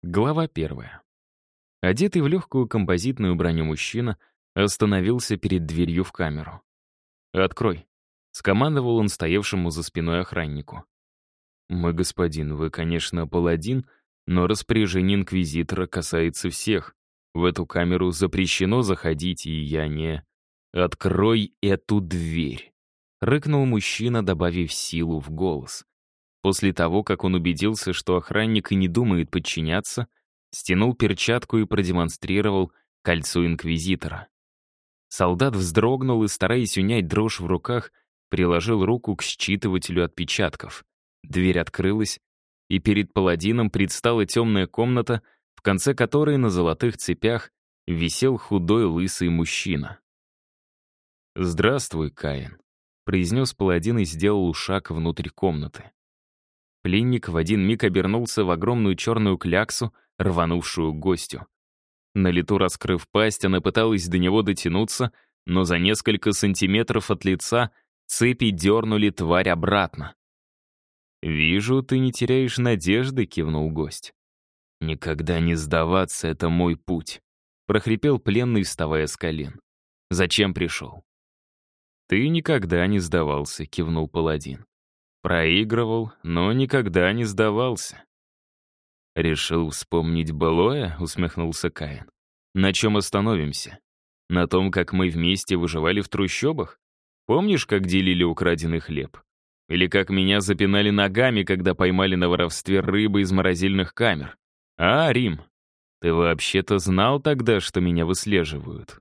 Глава 1. Одетый в легкую композитную броню мужчина остановился перед дверью в камеру. «Открой», — скомандовал он стоявшему за спиной охраннику. «Мой господин, вы, конечно, паладин, но распоряжение инквизитора касается всех. В эту камеру запрещено заходить, и я не...» «Открой эту дверь», — рыкнул мужчина, добавив силу в голос. После того, как он убедился, что охранник и не думает подчиняться, стянул перчатку и продемонстрировал кольцо инквизитора. Солдат вздрогнул и, стараясь унять дрожь в руках, приложил руку к считывателю отпечатков. Дверь открылась, и перед паладином предстала темная комната, в конце которой на золотых цепях висел худой лысый мужчина. «Здравствуй, Каин», — произнес паладин и сделал шаг внутрь комнаты. Пленник в один миг обернулся в огромную черную кляксу, рванувшую к гостю. На лету раскрыв пасть, она пыталась до него дотянуться, но за несколько сантиметров от лица цепи дернули тварь обратно. «Вижу, ты не теряешь надежды», — кивнул гость. «Никогда не сдаваться — это мой путь», — прохрипел пленный, вставая с колен. «Зачем пришел?» «Ты никогда не сдавался», — кивнул паладин. «Проигрывал, но никогда не сдавался». «Решил вспомнить былое?» — усмехнулся Каин. «На чем остановимся? На том, как мы вместе выживали в трущобах? Помнишь, как делили украденный хлеб? Или как меня запинали ногами, когда поймали на воровстве рыбы из морозильных камер? А, Рим, ты вообще-то знал тогда, что меня выслеживают?»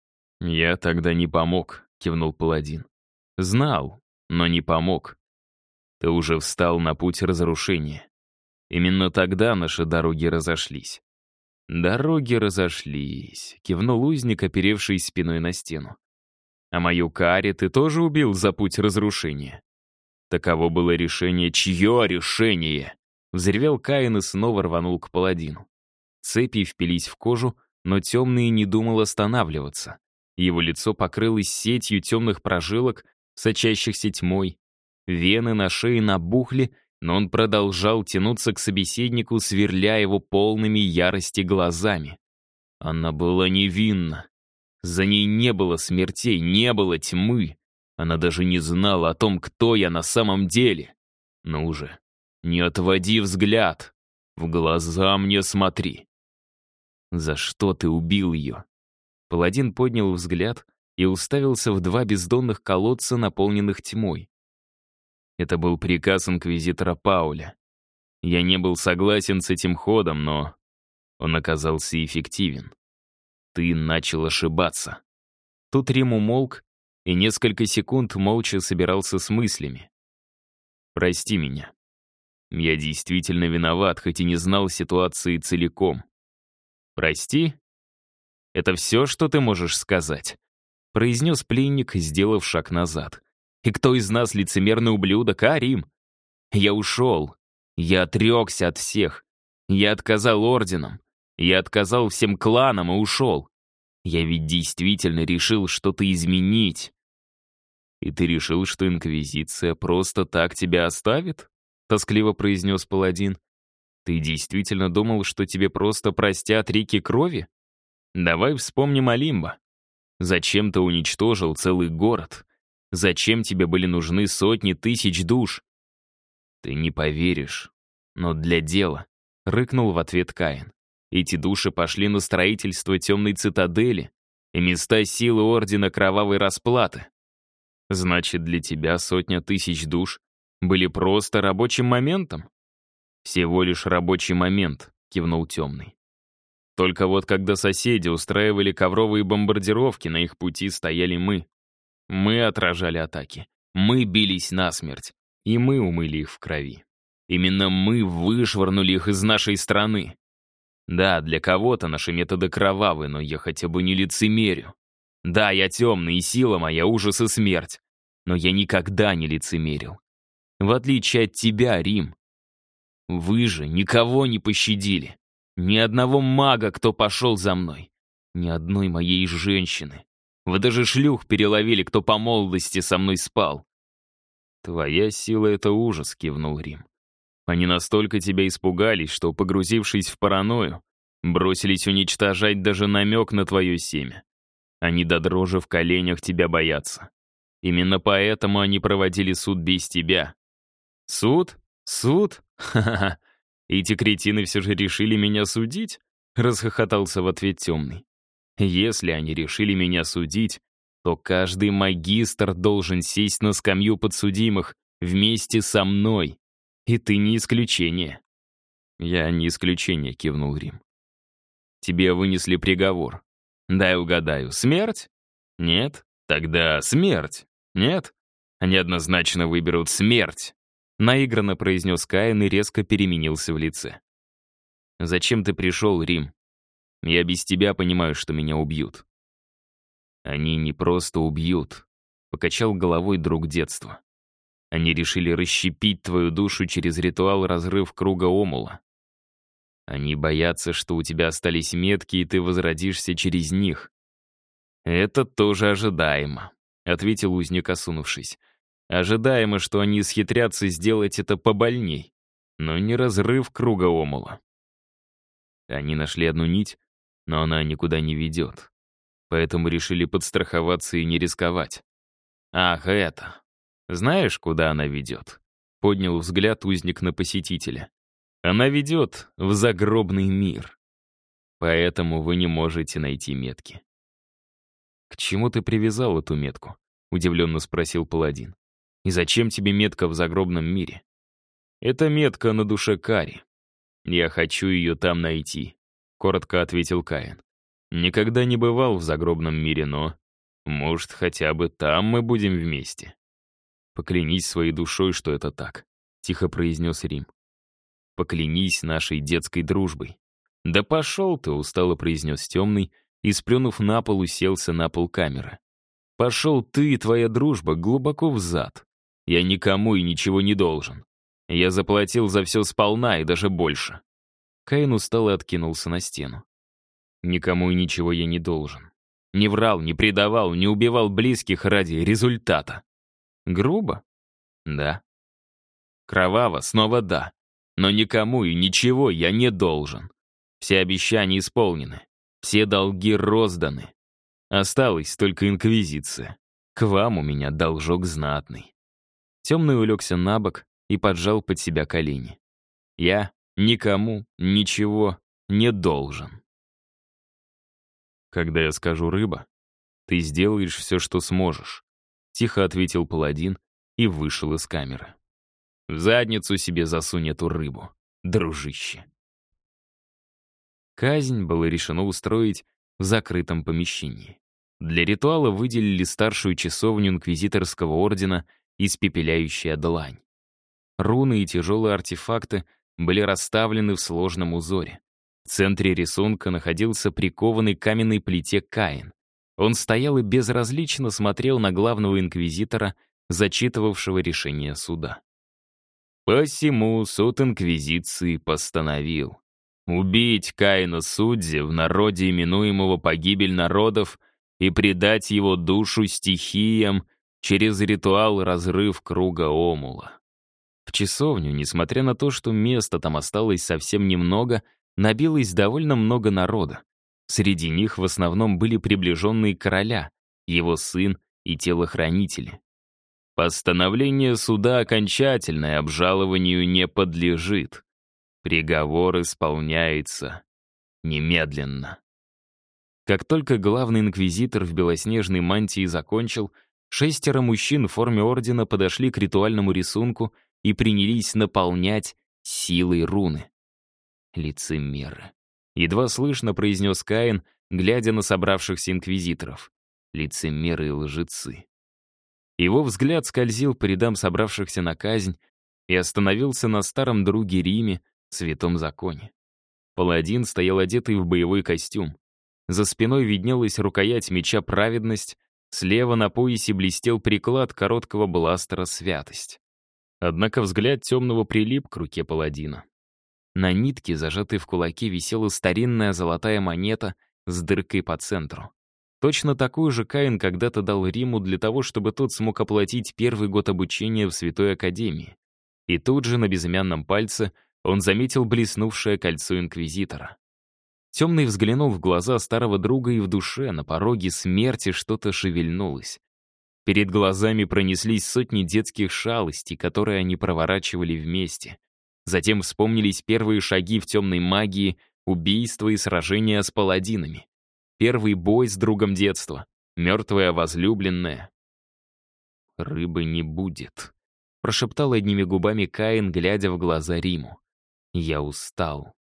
«Я тогда не помог», — кивнул паладин. «Знал, но не помог. Ты уже встал на путь разрушения. Именно тогда наши дороги разошлись». «Дороги разошлись», — кивнул узник, оперевший спиной на стену. «А мою Каари ты тоже убил за путь разрушения?» «Таково было решение». «Чье решение?» — взревел Каин и снова рванул к паладину. Цепи впились в кожу, но темный не думал останавливаться. Его лицо покрылось сетью темных прожилок, сочащихся тьмой. Вены на шее набухли, но он продолжал тянуться к собеседнику, сверля его полными ярости глазами. Она была невинна. За ней не было смертей, не было тьмы. Она даже не знала о том, кто я на самом деле. Ну уже, не отводи взгляд. В глаза мне смотри. За что ты убил ее? Паладин поднял взгляд и уставился в два бездонных колодца, наполненных тьмой. Это был приказ инквизитора Пауля. Я не был согласен с этим ходом, но он оказался эффективен. Ты начал ошибаться. Тут Рим умолк и несколько секунд молча собирался с мыслями. Прости меня. Я действительно виноват, хоть и не знал ситуации целиком. Прости? Это все, что ты можешь сказать? Произнес пленник, сделав шаг назад. И кто из нас лицемерный ублюдок, а, Рим? Я ушел. Я отрекся от всех. Я отказал орденам. Я отказал всем кланам и ушел. Я ведь действительно решил что-то изменить. И ты решил, что Инквизиция просто так тебя оставит? Тоскливо произнес паладин. Ты действительно думал, что тебе просто простят реки крови? Давай вспомним о Лимбо. Зачем ты уничтожил целый город? Зачем тебе были нужны сотни тысяч душ? Ты не поверишь, но для дела, рыкнул в ответ Каин. Эти души пошли на строительство темной цитадели и места силы Ордена Кровавой Расплаты. Значит, для тебя сотня тысяч душ были просто рабочим моментом? Всего лишь рабочий момент, кивнул темный. Только вот когда соседи устраивали ковровые бомбардировки, на их пути стояли мы. Мы отражали атаки. Мы бились насмерть. И мы умыли их в крови. Именно мы вышвырнули их из нашей страны. Да, для кого-то наши методы кровавы, но я хотя бы не лицемерю. Да, я темный, и сила моя — ужас и смерть. Но я никогда не лицемерил. В отличие от тебя, Рим. Вы же никого не пощадили. Ни одного мага, кто пошел за мной. Ни одной моей женщины. Вы даже шлюх переловили, кто по молодости со мной спал. «Твоя сила — это ужас», — кивнул Рим. Они настолько тебя испугались, что, погрузившись в паранойю, бросились уничтожать даже намек на твое семя. Они до дрожи в коленях тебя боятся. Именно поэтому они проводили суд без тебя. Суд? Суд? Ха-ха-ха. Эти кретины все же решили меня судить? Расхохотался в ответ темный. Если они решили меня судить, то каждый магистр должен сесть на скамью подсудимых вместе со мной. И ты не исключение. Я не исключение, кивнул Рим. Тебе вынесли приговор. Дай угадаю, смерть? Нет? Тогда смерть. Нет? Они однозначно выберут смерть. Наигранно произнес Каин и резко переменился в лице. Зачем ты пришел, Рим? Я без тебя понимаю, что меня убьют. Они не просто убьют, покачал головой друг детства. Они решили расщепить твою душу через ритуал разрыв круга омула. Они боятся, что у тебя остались метки, и ты возродишься через них. Это тоже ожидаемо, ответил узник, осунувшись. Ожидаемо, что они схитрятся сделать это побольней, но не разрыв круга омула. Они нашли одну нить, но она никуда не ведет. Поэтому решили подстраховаться и не рисковать. Ах, это. Знаешь, куда она ведет? Поднял взгляд узник на посетителя. Она ведет в загробный мир. Поэтому вы не можете найти метки. К чему ты привязал эту метку? Удивленно спросил паладин. И зачем тебе метка в загробном мире? Это метка на душе Кари. Я хочу ее там найти, коротко ответил Каин. Никогда не бывал в загробном мире, но, может, хотя бы там мы будем вместе. Поклянись своей душой, что это так, тихо произнес Рим. Поклянись нашей детской дружбой. Да пошел ты, устало произнес темный, и, сплюнув на пол, уселся на пол камеры. Пошел ты и твоя дружба глубоко в зад. Я никому и ничего не должен. Я заплатил за все сполна и даже больше. Каин устало откинулся на стену. Никому и ничего я не должен. Не врал, не предавал, не убивал близких ради результата. Грубо? Да. Кроваво? Снова да. Но никому и ничего я не должен. Все обещания исполнены. Все долги розданы. Осталась только инквизиция. К вам у меня должок знатный. Темный улегся на бок и поджал под себя колени. Я никому ничего не должен. Когда я скажу «рыба», ты сделаешь все, что сможешь, тихо ответил паладин и вышел из камеры. В задницу себе засунь эту рыбу, дружище. Казнь было решено устроить в закрытом помещении. Для ритуала выделили старшую часовню инквизиторского ордена «Испепеляющая длань». Руны и тяжелые артефакты были расставлены в сложном узоре. В центре рисунка находился прикованный к каменной плите Каин. Он стоял и безразлично смотрел на главного инквизитора, зачитывавшего решение суда. Посему суд инквизиции постановил убить Каина Судзи, в народе именуемого погибель народов, и предать его душу стихиям через ритуал разрыв круга омула. В часовню, несмотря на то, что места там осталось совсем немного, набилось довольно много народа. Среди них в основном были приближенные короля, его сын и телохранители. Постановление суда окончательное, обжалованию не подлежит. Приговор исполняется немедленно. Как только главный инквизитор в белоснежной мантии закончил, 6 мужчин в форме ордена подошли к ритуальному рисунку и принялись наполнять силой руны. Лицемеры. Едва слышно произнес Каин, глядя на собравшихся инквизиторов. Лицемеры и лжецы. Его взгляд скользил по рядам собравшихся на казнь и остановился на старом друге Риме, святом законе. Паладин стоял одетый в боевой костюм. За спиной виднелась рукоять меча «Праведность», слева на поясе блестел приклад короткого бластера «Святость». Однако взгляд темного прилип к руке паладина. На нитке, зажатой в кулаке, висела старинная золотая монета с дыркой по центру. Точно такую же Каин когда-то дал Риму для того, чтобы тот смог оплатить первый год обучения в Святой Академии. И тут же на безымянном пальце он заметил блеснувшее кольцо инквизитора. Темный взглянул в глаза старого друга, и в душе, на пороге смерти, что-то шевельнулось. Перед глазами пронеслись сотни детских шалостей, которые они проворачивали вместе. Затем вспомнились первые шаги в темной магии, убийства и сражения с паладинами. Первый бой с другом детства, мертвая возлюбленная. «Рыбы не будет», — прошептал одними губами Каин, глядя в глаза Риму. «Я устал».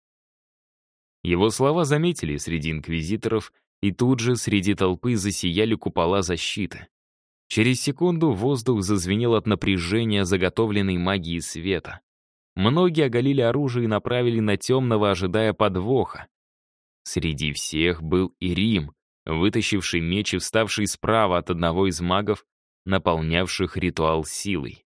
Его слова заметили среди инквизиторов, и тут же среди толпы засияли купола защиты. Через секунду воздух зазвенел от напряжения заготовленной магии света. Многие оголили оружие и направили на темного, ожидая подвоха. Среди всех был и Рим, вытащивший меч и вставший справа от одного из магов, наполнявших ритуал силой.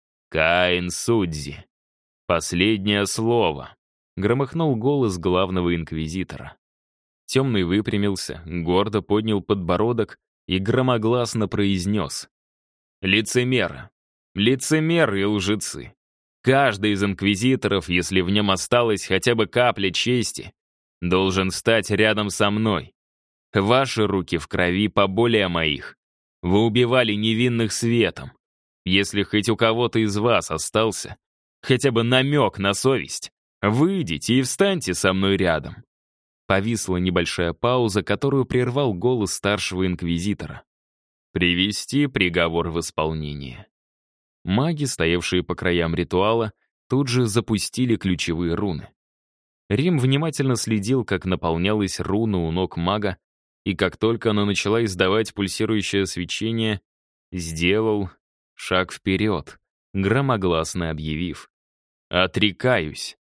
«Каин Судзи! Последнее слово!» — громыхнул голос главного инквизитора. Темный выпрямился, гордо поднял подбородок и громогласно произнес: «Лицемеры! Лицемеры и лжецы! Каждый из инквизиторов, если в нем осталась хотя бы капля чести, должен стать рядом со мной. Ваши руки в крови поболее моих. Вы убивали невинных светом. Если хоть у кого-то из вас остался хотя бы намек на совесть, выйдите и встаньте со мной рядом». Повисла небольшая пауза, которую прервал голос старшего инквизитора. «Привести приговор в исполнение». Маги, стоявшие по краям ритуала, тут же запустили ключевые руны. Рим внимательно следил, как наполнялась руна у ног мага, и как только она начала издавать пульсирующее свечение, сделал шаг вперед, громогласно объявив: «Отрекаюсь».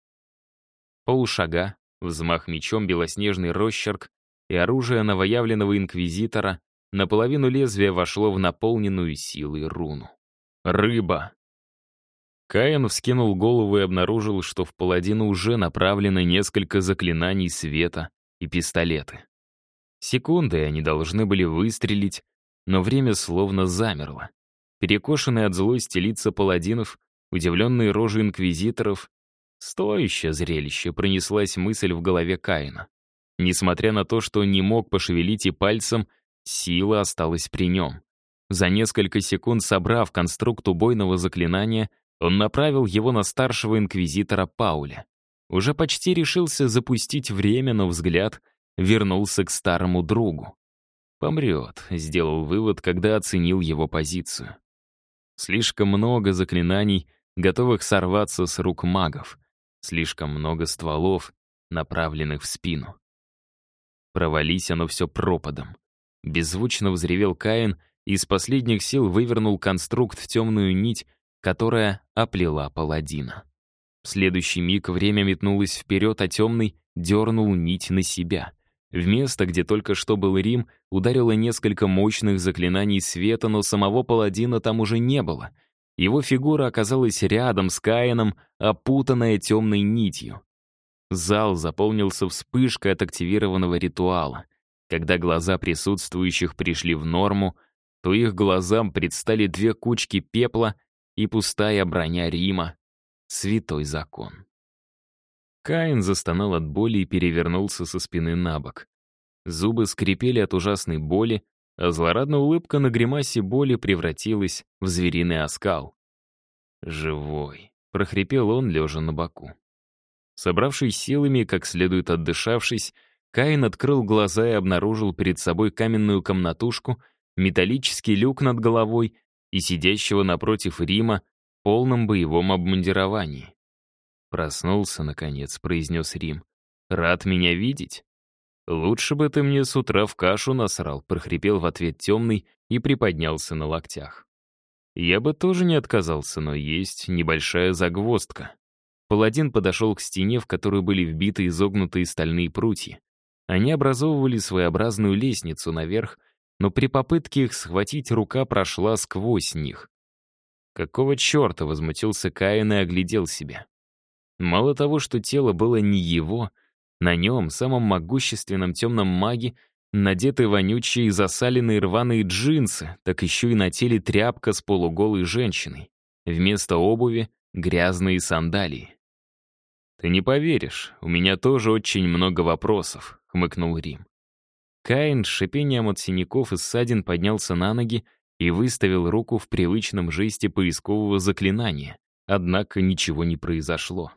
Полушага, взмах мечом, белоснежный росчерк, и оружие новоявленного инквизитора наполовину лезвия вошло в наполненную силой руну. «Рыба!» Каин вскинул голову и обнаружил, что в паладина уже направлено несколько заклинаний света и пистолеты. Секунды они должны были выстрелить, но время словно замерло. Перекошенные от злости лица паладинов, удивленные рожи инквизиторов. Стоящее зрелище, пронеслась мысль в голове Каина. Несмотря на то, что не мог пошевелить и пальцем, сила осталась при нем. За несколько секунд, собрав конструкт убойного заклинания, он направил его на старшего инквизитора Пауля. Уже почти решился запустить время, но взгляд вернулся к старому другу. «Помрет», — сделал вывод, когда оценил его позицию. Слишком много заклинаний, готовых сорваться с рук магов. Слишком много стволов, направленных в спину. Провались оно все пропадом. Беззвучно взревел Каин и из последних сил вывернул конструкт в темную нить, которая оплела паладина. В следующий миг время метнулось вперед, а темный дернул нить на себя. В место, где только что был Рим, ударило несколько мощных заклинаний света, но самого паладина там уже не было. Его фигура оказалась рядом с Каином, опутанная темной нитью. Зал заполнился вспышкой от активированного ритуала. Когда глаза присутствующих пришли в норму, то их глазам предстали две кучки пепла и пустая броня Рима. Святой закон. Каин застонал от боли и перевернулся со спины на бок. Зубы скрипели от ужасной боли, а злорадная улыбка на гримасе боли превратилась в звериный оскал. «Живой», — прохрипел он, лежа на боку. Собравшись силами, как следует отдышавшись, Каин открыл глаза и обнаружил перед собой каменную комнатушку, металлический люк над головой и сидящего напротив Рима в полном боевом обмундировании. «Проснулся, наконец», — произнес Рим. «Рад меня видеть?» «Лучше бы ты мне с утра в кашу насрал», — прохрипел в ответ темный и приподнялся на локтях. «Я бы тоже не отказался, но есть небольшая загвоздка». Паладин подошел к стене, в которую были вбиты изогнутые стальные прутья. Они образовывали своеобразную лестницу наверх, но при попытке их схватить рука прошла сквозь них. «Какого черта?» — возмутился Каин и оглядел себя. Мало того, что тело было не его, на нем, самом могущественном темном маге, надеты вонючие засаленные рваные джинсы, так еще и на теле тряпка с полуголой женщиной. Вместо обуви грязные сандалии. «Ты не поверишь, у меня тоже очень много вопросов», — хмыкнул Рим. Каин с шипением от синяков и ссадин поднялся на ноги и выставил руку в привычном жесте поискового заклинания, однако ничего не произошло.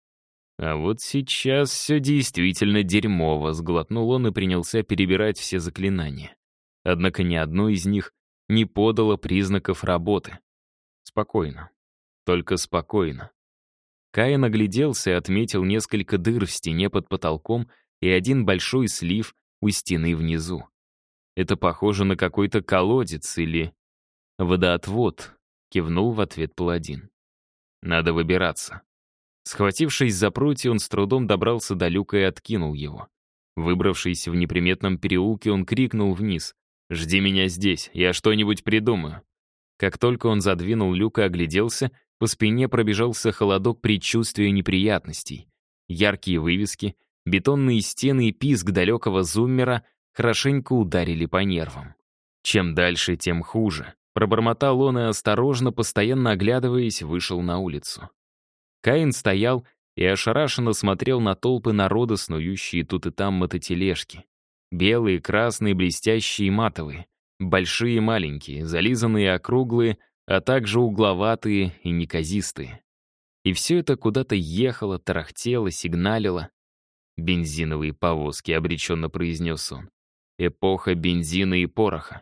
«А вот сейчас все действительно дерьмово», — сглотнул он и принялся перебирать все заклинания. Однако ни одно из них не подало признаков работы. Спокойно. Только спокойно. Каин огляделся и отметил несколько дыр в стене под потолком и один большой слив у стены внизу. Это похоже на какой-то колодец или водоотвод, кивнул в ответ паладин. Надо выбираться. Схватившись за прутья, он с трудом добрался до люка и откинул его. Выбравшись в неприметном переулке, он крикнул вниз: «Жди меня здесь, я что-нибудь придумаю». Как только он задвинул люк и огляделся, по спине пробежался холодок предчувствия неприятностей. Яркие вывески, бетонные стены и писк далекого зуммера хорошенько ударили по нервам. Чем дальше, тем хуже. Пробормотал он и осторожно, постоянно оглядываясь, вышел на улицу. Каин стоял и ошарашенно смотрел на толпы народа, снующие тут и там мототележки. Белые, красные, блестящие и матовые. Большие и маленькие, зализанные и округлые, а также угловатые и неказистые. И все это куда-то ехало, тарахтело, сигналило. «Бензиновые повозки», — обреченно произнес он. «Эпоха бензина и пороха».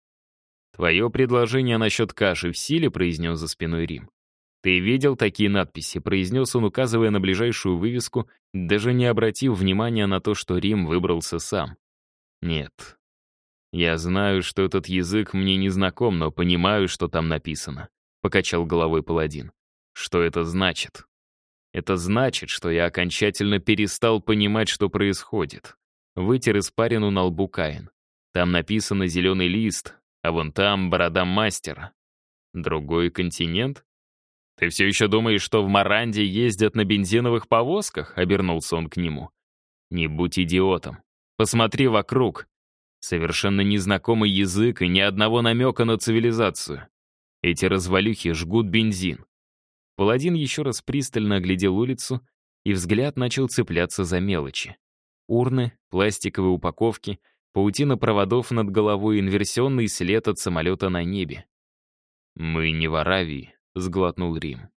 «Твое предложение насчет каши в силе», — произнес за спиной Рим. «Ты видел такие надписи?» — произнес он, указывая на ближайшую вывеску, даже не обратив внимания на то, что Рим выбрался сам. «Нет. Я знаю, что этот язык мне не знаком, но понимаю, что там написано», — покачал головой паладин. «Что это значит?» «Это значит, что я окончательно перестал понимать, что происходит». Вытер испарину на лбу Каин. «Там написано «зеленый лист», а вон там борода мастера. Другой континент? Ты все еще думаешь, что в Маранде ездят на бензиновых повозках?» — обернулся он к нему. «Не будь идиотом. Посмотри вокруг. Совершенно незнакомый язык и ни одного намека на цивилизацию. Эти развалюхи жгут бензин». Паладин еще раз пристально оглядел улицу, и взгляд начал цепляться за мелочи. Урны, пластиковые упаковки, паутина проводов над головой, инверсионный след от самолета на небе. «Мы не в Аравии», — сглотнул Рим.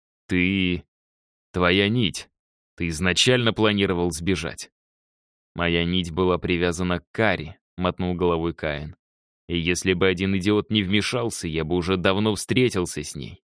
Твоя нить. Ты изначально планировал сбежать». «Моя нить была привязана к Каре», — мотнул головой Каин. «И если бы один идиот не вмешался, я бы уже давно встретился с ней».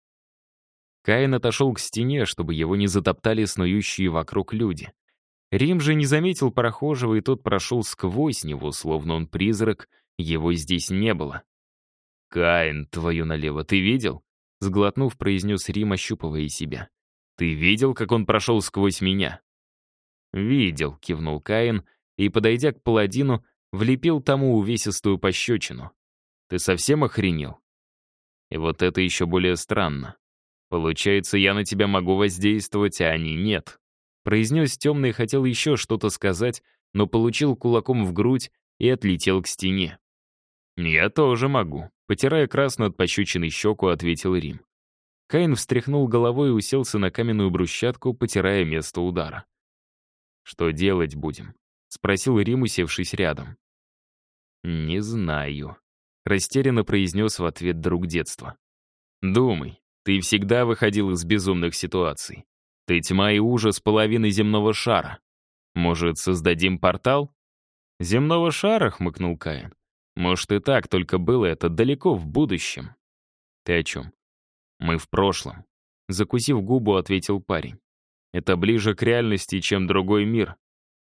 Каин отошел к стене, чтобы его не затоптали снующие вокруг люди. Рим же не заметил прохожего, и тот прошел сквозь него, словно он призрак, его здесь не было. «Каин, твою налево, ты видел?» Сглотнув, произнес Рим, ощупывая себя. «Ты видел, как он прошел сквозь меня?» «Видел», — кивнул Каин, и, подойдя к паладину, влепил тому увесистую пощечину. «Ты совсем охренел?» «И вот это еще более странно. Получается, я на тебя могу воздействовать, а они нет». Произнес темный и хотел еще что-то сказать, но получил кулаком в грудь и отлетел к стене. «Я тоже могу», — потирая красную от пощечины щеку, ответил Рим. Каин встряхнул головой и уселся на каменную брусчатку, потирая место удара. «Что делать будем?» — спросил Рим, усевшись рядом. «Не знаю», — растерянно произнес в ответ друг детства. «Думай, ты всегда выходил из безумных ситуаций. Ты тьма и ужас половины земного шара. Может, создадим портал?» «Земного шара?» — хмыкнул Каин. «Может, и так, только было это далеко в будущем». «Ты о чем?» «Мы в прошлом», — закусив губу, ответил парень. «Это ближе к реальности, чем другой мир».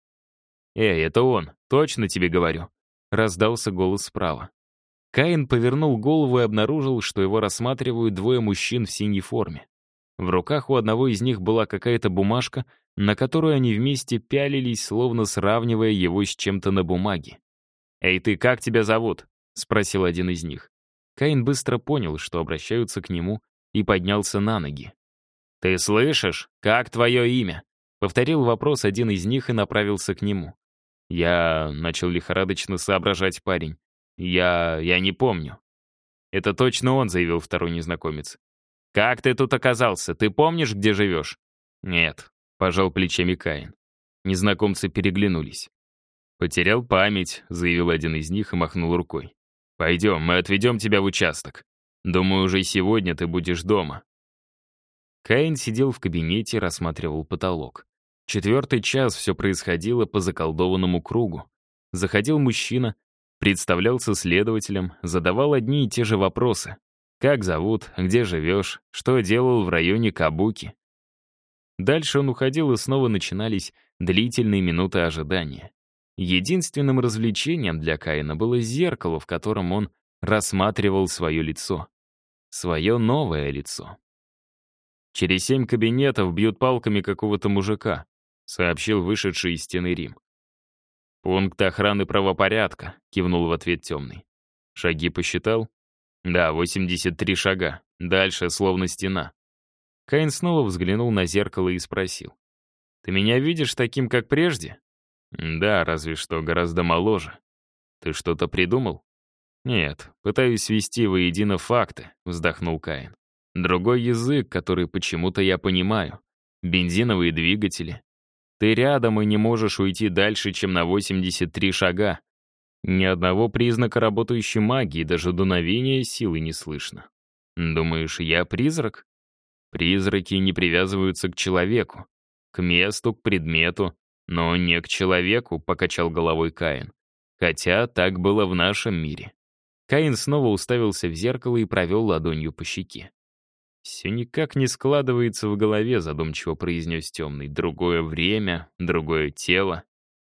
«Эй, это он, точно тебе говорю», — раздался голос справа. Каин повернул голову и обнаружил, что его рассматривают двое мужчин в синей форме. В руках у одного из них была какая-то бумажка, на которую они вместе пялились, словно сравнивая его с чем-то на бумаге. «Эй, ты, как тебя зовут?» — спросил один из них. Каин быстро понял, что обращаются к нему, и поднялся на ноги. «Ты слышишь? Как твое имя?» — повторил вопрос один из них и направился к нему. «Я...» — начал лихорадочно соображать парень. «Я не помню». «Это точно он», — заявил второй незнакомец. «Как ты тут оказался? Ты помнишь, где живешь?» «Нет», — пожал плечами Каин. Незнакомцы переглянулись. «Потерял память», — заявил один из них и махнул рукой. «Пойдем, мы отведем тебя в участок. Думаю, уже сегодня ты будешь дома». Каин сидел в кабинете и рассматривал потолок. 4-й час все происходило по заколдованному кругу. Заходил мужчина, представлялся следователем, задавал одни и те же вопросы. Как зовут, где живешь, что делал в районе Кабуки. Дальше он уходил, и снова начинались длительные минуты ожидания. Единственным развлечением для Каина было зеркало, в котором он рассматривал свое лицо. Свое новое лицо. «Через 7 кабинетов бьют палками какого-то мужика», сообщил вышедший из стены Рим. «Пункт охраны правопорядка», кивнул в ответ темный. «Шаги посчитал?» «Да, 83 шага. Дальше словно стена». Каин снова взглянул на зеркало и спросил. «Ты меня видишь таким, как прежде?» «Да, разве что гораздо моложе. Ты что-то придумал?» «Нет, пытаюсь свести воедино факты», — вздохнул Каин. «Другой язык, который почему-то я понимаю. Бензиновые двигатели. Ты рядом и не можешь уйти дальше, чем на 83 шага. Ни одного признака работающей магии, даже дуновения силы не слышно. Думаешь, я призрак? Призраки не привязываются к человеку, к месту, к предмету, но не к человеку», — покачал головой Каин. «Хотя так было в нашем мире». Каин снова уставился в зеркало и провел ладонью по щеке. «Все никак не складывается в голове», — задумчиво произнес темный. «Другое время, другое тело».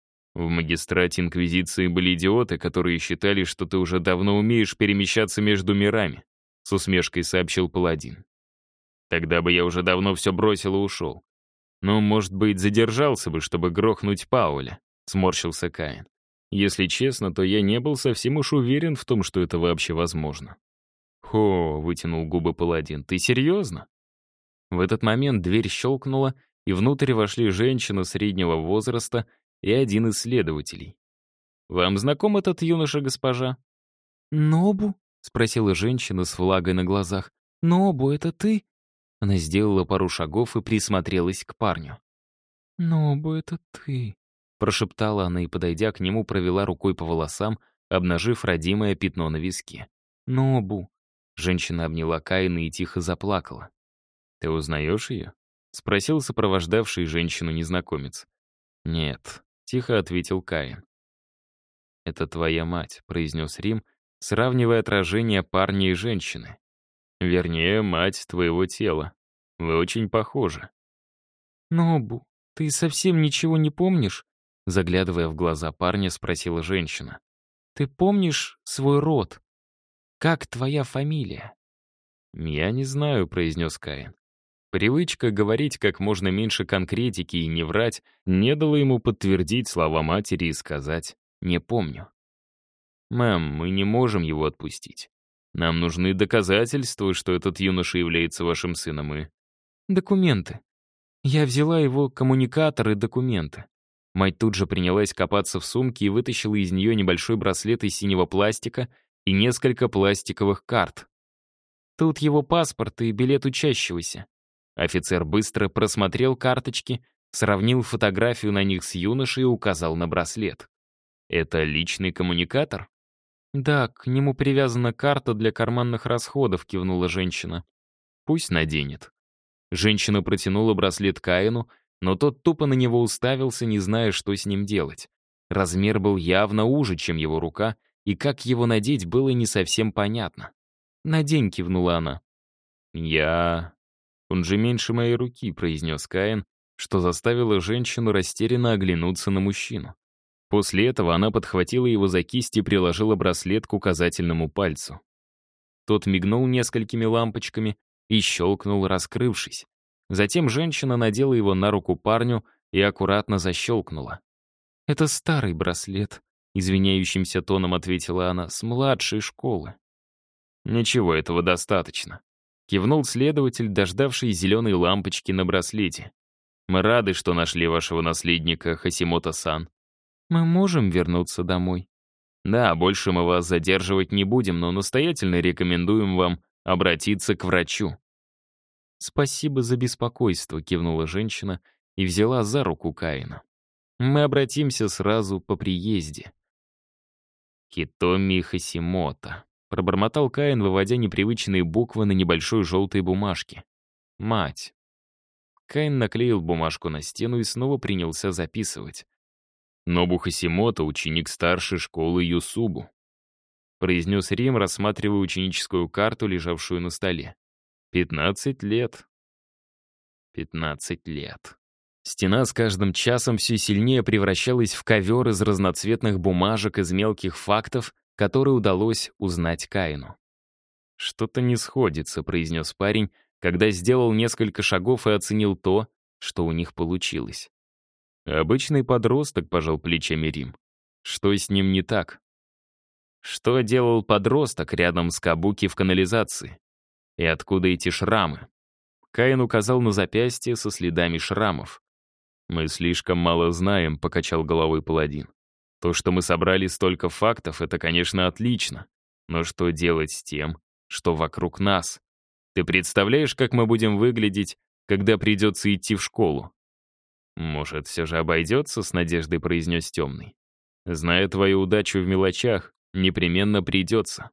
В магистрате Инквизиции были идиоты, которые считали, что ты уже давно умеешь перемещаться между мирами, с усмешкой сообщил паладин. «Тогда бы я уже давно все бросил и ушел. Ну, может быть, задержался бы, чтобы грохнуть Пауля», — сморщился Каин. «Если честно, то я не был совсем уж уверен в том, что это вообще возможно». «Хо», — вытянул губы паладин, — «ты серьезно?» В этот момент дверь щелкнула, и внутрь вошли женщина среднего возраста и один из следователей. «Вам знаком этот юноша, госпожа?» «Нобу?» — спросила женщина с влагой на глазах. «Нобу, это ты?» Она сделала пару шагов и присмотрелась к парню. «Нобу, это ты?» — прошептала она и, подойдя к нему, провела рукой по волосам, обнажив родимое пятно на виске. «Нобу!» — женщина обняла Каина и тихо заплакала. «Ты узнаешь ее?» — спросил сопровождавший женщину незнакомец. «Нет», — тихо ответил Каин. «Это твоя мать», — произнес Рим, сравнивая отражение парня и женщины. «Вернее, мать твоего тела. Вы очень похожи». «Нобу, ты совсем ничего не помнишь?» Заглядывая в глаза парня, спросила женщина. «Ты помнишь свой род? Как твоя фамилия?» «Я не знаю», — произнес Каин. Привычка говорить как можно меньше конкретики и не врать не дала ему подтвердить слова матери и сказать «не помню». «Мэм, мы не можем его отпустить. Нам нужны доказательства, что этот юноша является вашим сыном и...» «Документы. Я взяла его коммуникатор и документы». Мать тут же принялась копаться в сумке и вытащила из нее небольшой браслет из синего пластика и несколько пластиковых карт. «Тут его паспорт и билет учащегося». Офицер быстро просмотрел карточки, сравнил фотографию на них с юношей и указал на браслет. «Это личный коммуникатор?» «Да, к нему привязана карта для карманных расходов», — кивнула женщина. «Пусть наденет». Женщина протянула браслет Каину, но тот тупо на него уставился, не зная, что с ним делать. Размер был явно уже, чем его рука, и как его надеть, было не совсем понятно. «Надень», — кивнула она. Он же меньше моей руки», — произнес Каин, что заставило женщину растерянно оглянуться на мужчину. После этого она подхватила его за кисть и приложила браслет к указательному пальцу. Тот мигнул несколькими лампочками и щелкнул, раскрывшись. Затем женщина надела его на руку парню и аккуратно защелкнула. «Это старый браслет», — извиняющимся тоном ответила она, — «с младшей школы». «Ничего, этого достаточно», — кивнул следователь, дождавший зеленой лампочки на браслете. «Мы рады, что нашли вашего наследника Хасимото-сан». «Мы можем вернуться домой?» «Да, больше мы вас задерживать не будем, но настоятельно рекомендуем вам обратиться к врачу». «Спасибо за беспокойство», — кивнула женщина и взяла за руку Каина. «Мы обратимся сразу по приезде». «Хитоми Хасимото», — пробормотал Каин, выводя непривычные буквы на небольшой желтой бумажке. «Мать». Каин наклеил бумажку на стену и снова принялся записывать. «Нобу Хасимото — ученик старшей школы Юсубу», — произнес Рим, рассматривая ученическую карту, лежавшую на столе. 15 лет. 15 лет. Стена с каждым часом все сильнее превращалась в ковер из разноцветных бумажек, из мелких фактов, которые удалось узнать Каину. «Что-то не сходится», — произнес парень, когда сделал несколько шагов и оценил то, что у них получилось. «Обычный подросток», — пожал плечами Рим. «Что с ним не так?» «Что делал подросток рядом с Кабуки в канализации? И откуда эти шрамы?» Каин указал на запястье со следами шрамов. «Мы слишком мало знаем», — покачал головой паладин. «То, что мы собрали столько фактов, это, конечно, отлично. Но что делать с тем, что вокруг нас? Ты представляешь, как мы будем выглядеть, когда придется идти в школу?» «Может, все же обойдется?» — с надеждой произнес Темный. «Зная твою удачу в мелочах, непременно придется».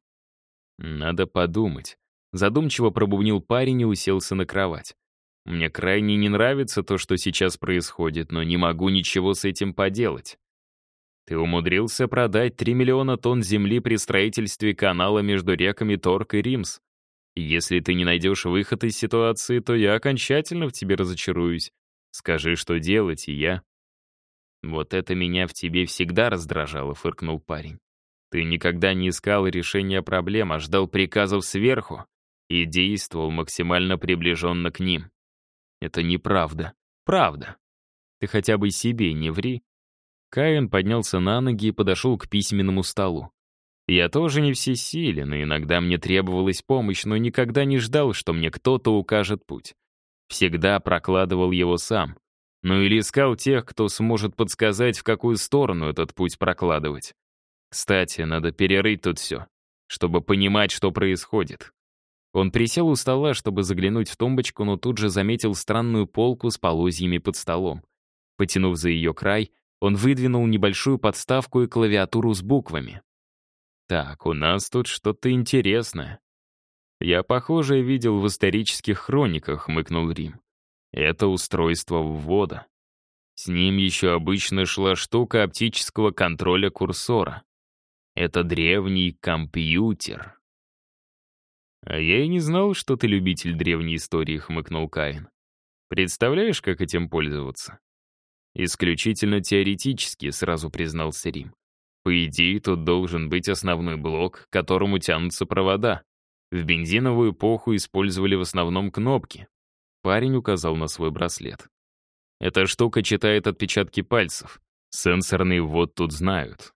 «Надо подумать». Задумчиво пробубнил парень и уселся на кровать. «Мне крайне не нравится то, что сейчас происходит, но не могу ничего с этим поделать. Ты умудрился продать 3 миллиона тонн земли при строительстве канала между реками Торг и Римс. Если ты не найдешь выход из ситуации, то я окончательно в тебе разочаруюсь. Скажи, что делать, и я...» «Вот это меня в тебе всегда раздражало», — фыркнул парень. «Ты никогда не искал решения проблем, а ждал приказов сверху и действовал максимально приближенно к ним. Это неправда. Правда. Ты хотя бы себе не ври». Каин поднялся на ноги и подошел к письменному столу. «Я тоже не всесилен, и иногда мне требовалась помощь, но никогда не ждал, что мне кто-то укажет путь. Всегда прокладывал его сам. Ну или искал тех, кто сможет подсказать, в какую сторону этот путь прокладывать. Кстати, надо перерыть тут все, чтобы понимать, что происходит». Он присел у стола, чтобы заглянуть в тумбочку, но тут же заметил странную полку с полозьями под столом. Потянув за ее край, он выдвинул небольшую подставку и клавиатуру с буквами. «Так, у нас тут что-то интересное». «Я похожее видел в исторических хрониках», — хмыкнул Рим. «Это устройство ввода. С ним еще обычно шла штука оптического контроля курсора. Это древний компьютер». «А я и не знал, что ты любитель древней истории», — хмыкнул Каин. «Представляешь, как этим пользоваться?» «Исключительно теоретически», — сразу признался Рим. «По идее, тут должен быть основной блок, к которому тянутся провода. В бензиновую эпоху использовали в основном кнопки». Парень указал на свой браслет. «Эта штука читает отпечатки пальцев. Сенсорный ввод тут знают».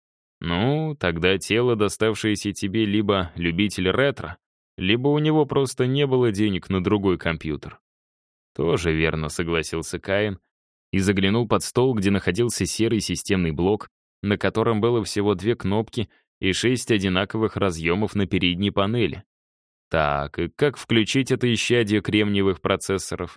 «Ну, тогда тело, доставшееся тебе, либо любитель ретро, либо у него просто не было денег на другой компьютер». «Тоже верно», — согласился Каин и заглянул под стол, где находился серый системный блок, на котором было всего 2 кнопки и 6 одинаковых разъемов на передней панели. Так, и как включить это исчадие кремниевых процессоров?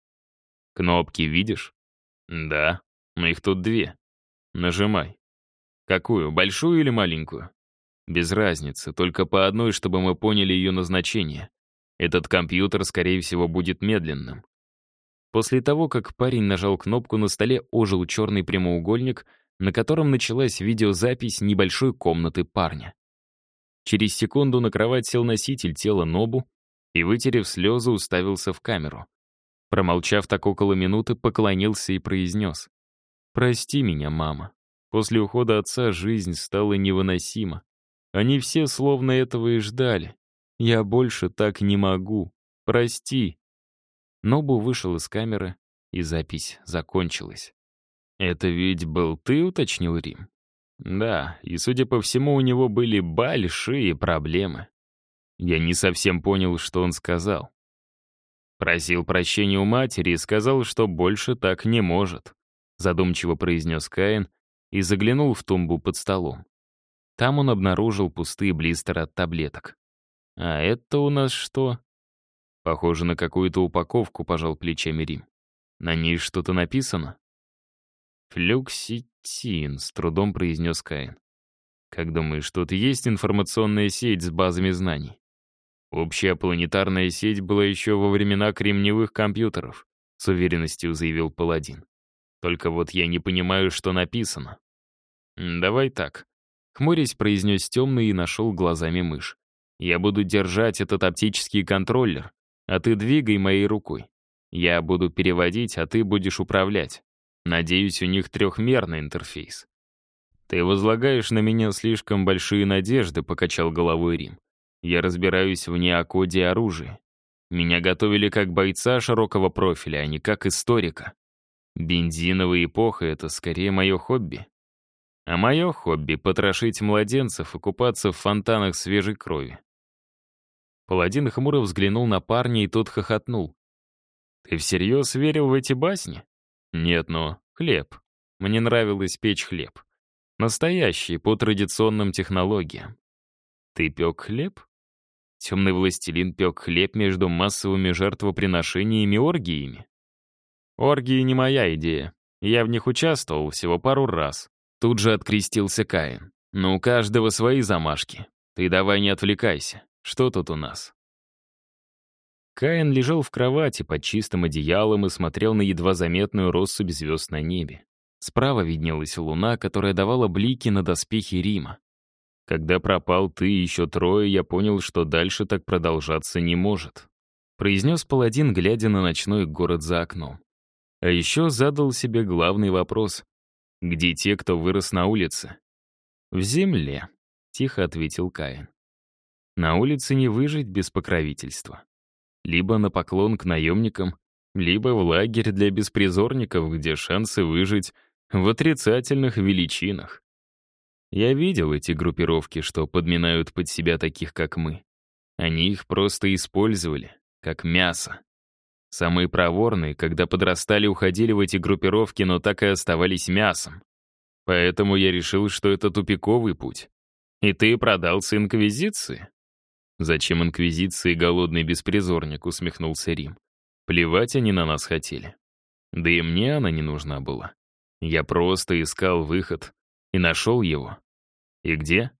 «Кнопки видишь?» «Да, но их тут 2. Нажимай». «Какую, большую или маленькую?» «Без разницы, только по одной, чтобы мы поняли ее назначение. Этот компьютер, скорее всего, будет медленным». После того, как парень нажал кнопку, на столе ожил черный прямоугольник, на котором началась видеозапись небольшой комнаты парня. Через секунду на кровать сел носитель тела Нобу и, вытерев слезы, уставился в камеру. Промолчав так около минуты, поклонился и произнес: «Прости меня, мама. После ухода отца жизнь стала невыносима. Они все словно этого и ждали. Я больше так не могу. Прости». Нобу вышел из камеры, и запись закончилась. «Это ведь был ты?» — уточнил Рим. «Да, и, судя по всему, у него были большие проблемы». Я не совсем понял, что он сказал. «Просил прощения у матери и сказал, что больше так не может», задумчиво произнес Каин и заглянул в тумбу под столом. Там он обнаружил пустые блистеры от таблеток. «А это у нас что?» Похоже на какую-то упаковку, пожал плечами Рим. На ней что-то написано? «Флюксетин», — с трудом произнес Каин. «Как думаешь, тут есть информационная сеть с базами знаний?» «Общая планетарная сеть была еще во времена кремниевых компьютеров», — с уверенностью заявил Паладин. «Только вот я не понимаю, что написано». «Давай так», — хмурясь произнес темный и нашел глазами мышь. «Я буду держать этот оптический контроллер, а ты двигай моей рукой. Я буду переводить, а ты будешь управлять. Надеюсь, у них трехмерный интерфейс». «Ты возлагаешь на меня слишком большие надежды», — покачал головой Рим. «Я разбираюсь в неокоде оружия. Меня готовили как бойца широкого профиля, а не как историка. Бензиновая эпоха — это скорее мое хобби. А мое хобби — потрошить младенцев и купаться в фонтанах свежей крови». Паладин хмуро взглянул на парня, и тот хохотнул. «Ты всерьез верил в эти басни?» «Нет, но хлеб. Мне нравилось печь хлеб. Настоящий, по традиционным технологиям». «Ты пек хлеб?» Темный властелин пек хлеб между массовыми жертвоприношениями и оргиями. «Оргии не моя идея. Я в них участвовал всего пару раз». Тут же открестился Каин. «Но у каждого свои замашки. Ты давай не отвлекайся. Что тут у нас?» Каин лежал в кровати под чистым одеялом и смотрел на едва заметную россыпь звезд на небе. Справа виднелась луна, которая давала блики на доспехи Рима. «Когда пропал ты и еще трое, я понял, что дальше так продолжаться не может», произнес Паладин, глядя на ночной город за окном. А еще задал себе главный вопрос. «Где те, кто вырос на улице?» «В земле», — тихо ответил Каин. «На улице не выжить без покровительства. Либо на поклон к наемникам, либо в лагерь для беспризорников, где шансы выжить в отрицательных величинах. Я видел эти группировки, что подминают под себя таких, как мы. Они их просто использовали, как мясо. Самые проворные, когда подрастали, уходили в эти группировки, но так и оставались мясом. Поэтому я решил, что это тупиковый путь. И ты продался Инквизиции?» «Зачем Инквизиции голодный беспризорник?» — усмехнулся Рим. «Плевать они на нас хотели. Да и мне она не нужна была. Я просто искал выход и нашел его. И где?»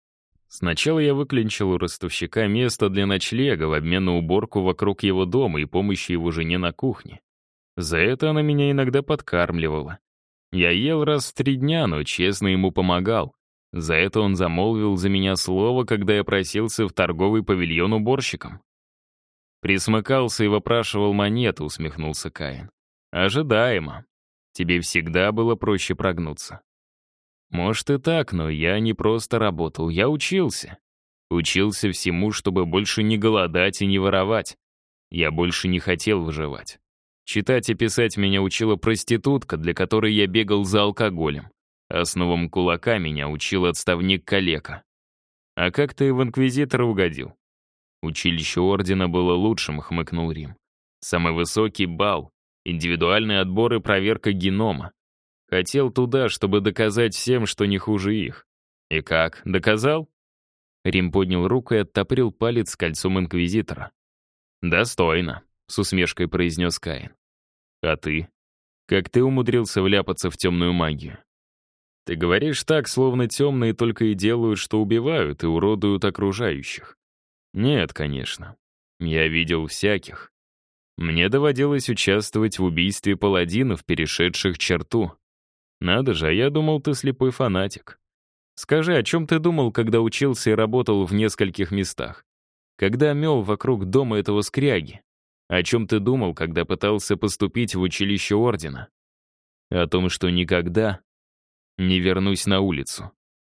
Сначала я выклинчил у ростовщика место для ночлега в обмен на уборку вокруг его дома и помощи его жене на кухне. За это она меня иногда подкармливала. Я ел раз в 3 дня, но честно ему помогал. За это он замолвил за меня слово, когда я просился в торговый павильон уборщиком. «Присмыкался и выпрашивал монеты», — усмехнулся Каин. «Ожидаемо. Тебе всегда было проще прогнуться». «Может и так, но я не просто работал, я учился. Учился всему, чтобы больше не голодать и не воровать. Я больше не хотел выживать. Читать и писать меня учила проститутка, для которой я бегал за алкоголем. Основам кулака меня учил отставник-калека. А как ты в инквизитора угодил?» «Училище ордена было лучшим», — хмыкнул Рим. «Самый высокий балл, индивидуальный отбор и проверка генома. Хотел туда, чтобы доказать всем, что не хуже их. И как, доказал?» Рим поднял руку и оттопырил палец кольцом инквизитора. «Достойно», — с усмешкой произнес Каин. «А ты? Как ты умудрился вляпаться в темную магию?» «Ты говоришь так, словно темные только и делают, что убивают и уродуют окружающих». «Нет, конечно. Я видел всяких. Мне доводилось участвовать в убийстве паладинов, перешедших черту. Надо же, а я думал, ты слепой фанатик. Скажи, о чем ты думал, когда учился и работал в нескольких местах? Когда мел вокруг дома этого скряги? О чем ты думал, когда пытался поступить в училище ордена? О том, что никогда не вернусь на улицу».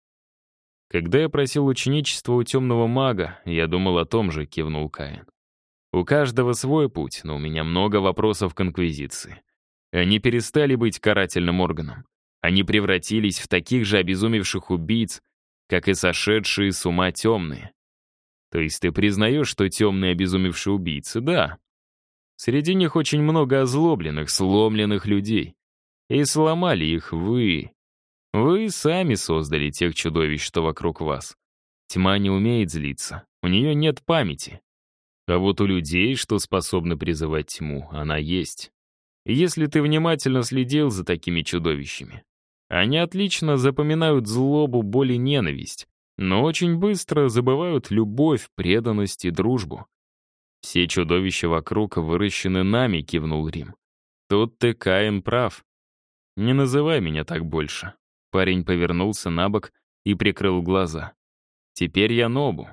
«Когда я просил ученичества у темного мага, я думал о том же», — кивнул Каин. «У каждого свой путь, но у меня много вопросов к инквизиции. Они перестали быть карательным органом. Они превратились в таких же обезумевших убийц, как и сошедшие с ума темные». «То есть ты признаешь, что темные обезумевшие убийцы?» «Да. Среди них очень много озлобленных, сломленных людей. И сломали их вы. Вы сами создали тех чудовищ, что вокруг вас. Тьма не умеет злиться, у нее нет памяти. А вот у людей, что способны призывать тьму, она есть. И если ты внимательно следил за такими чудовищами, они отлично запоминают злобу, боль и ненависть, но очень быстро забывают любовь, преданность и дружбу. Все чудовища вокруг выращены нами, кивнул Рим. Тут ты, Каин, прав. Не называй меня так больше. Парень повернулся на бок и прикрыл глаза. Теперь я Нобу.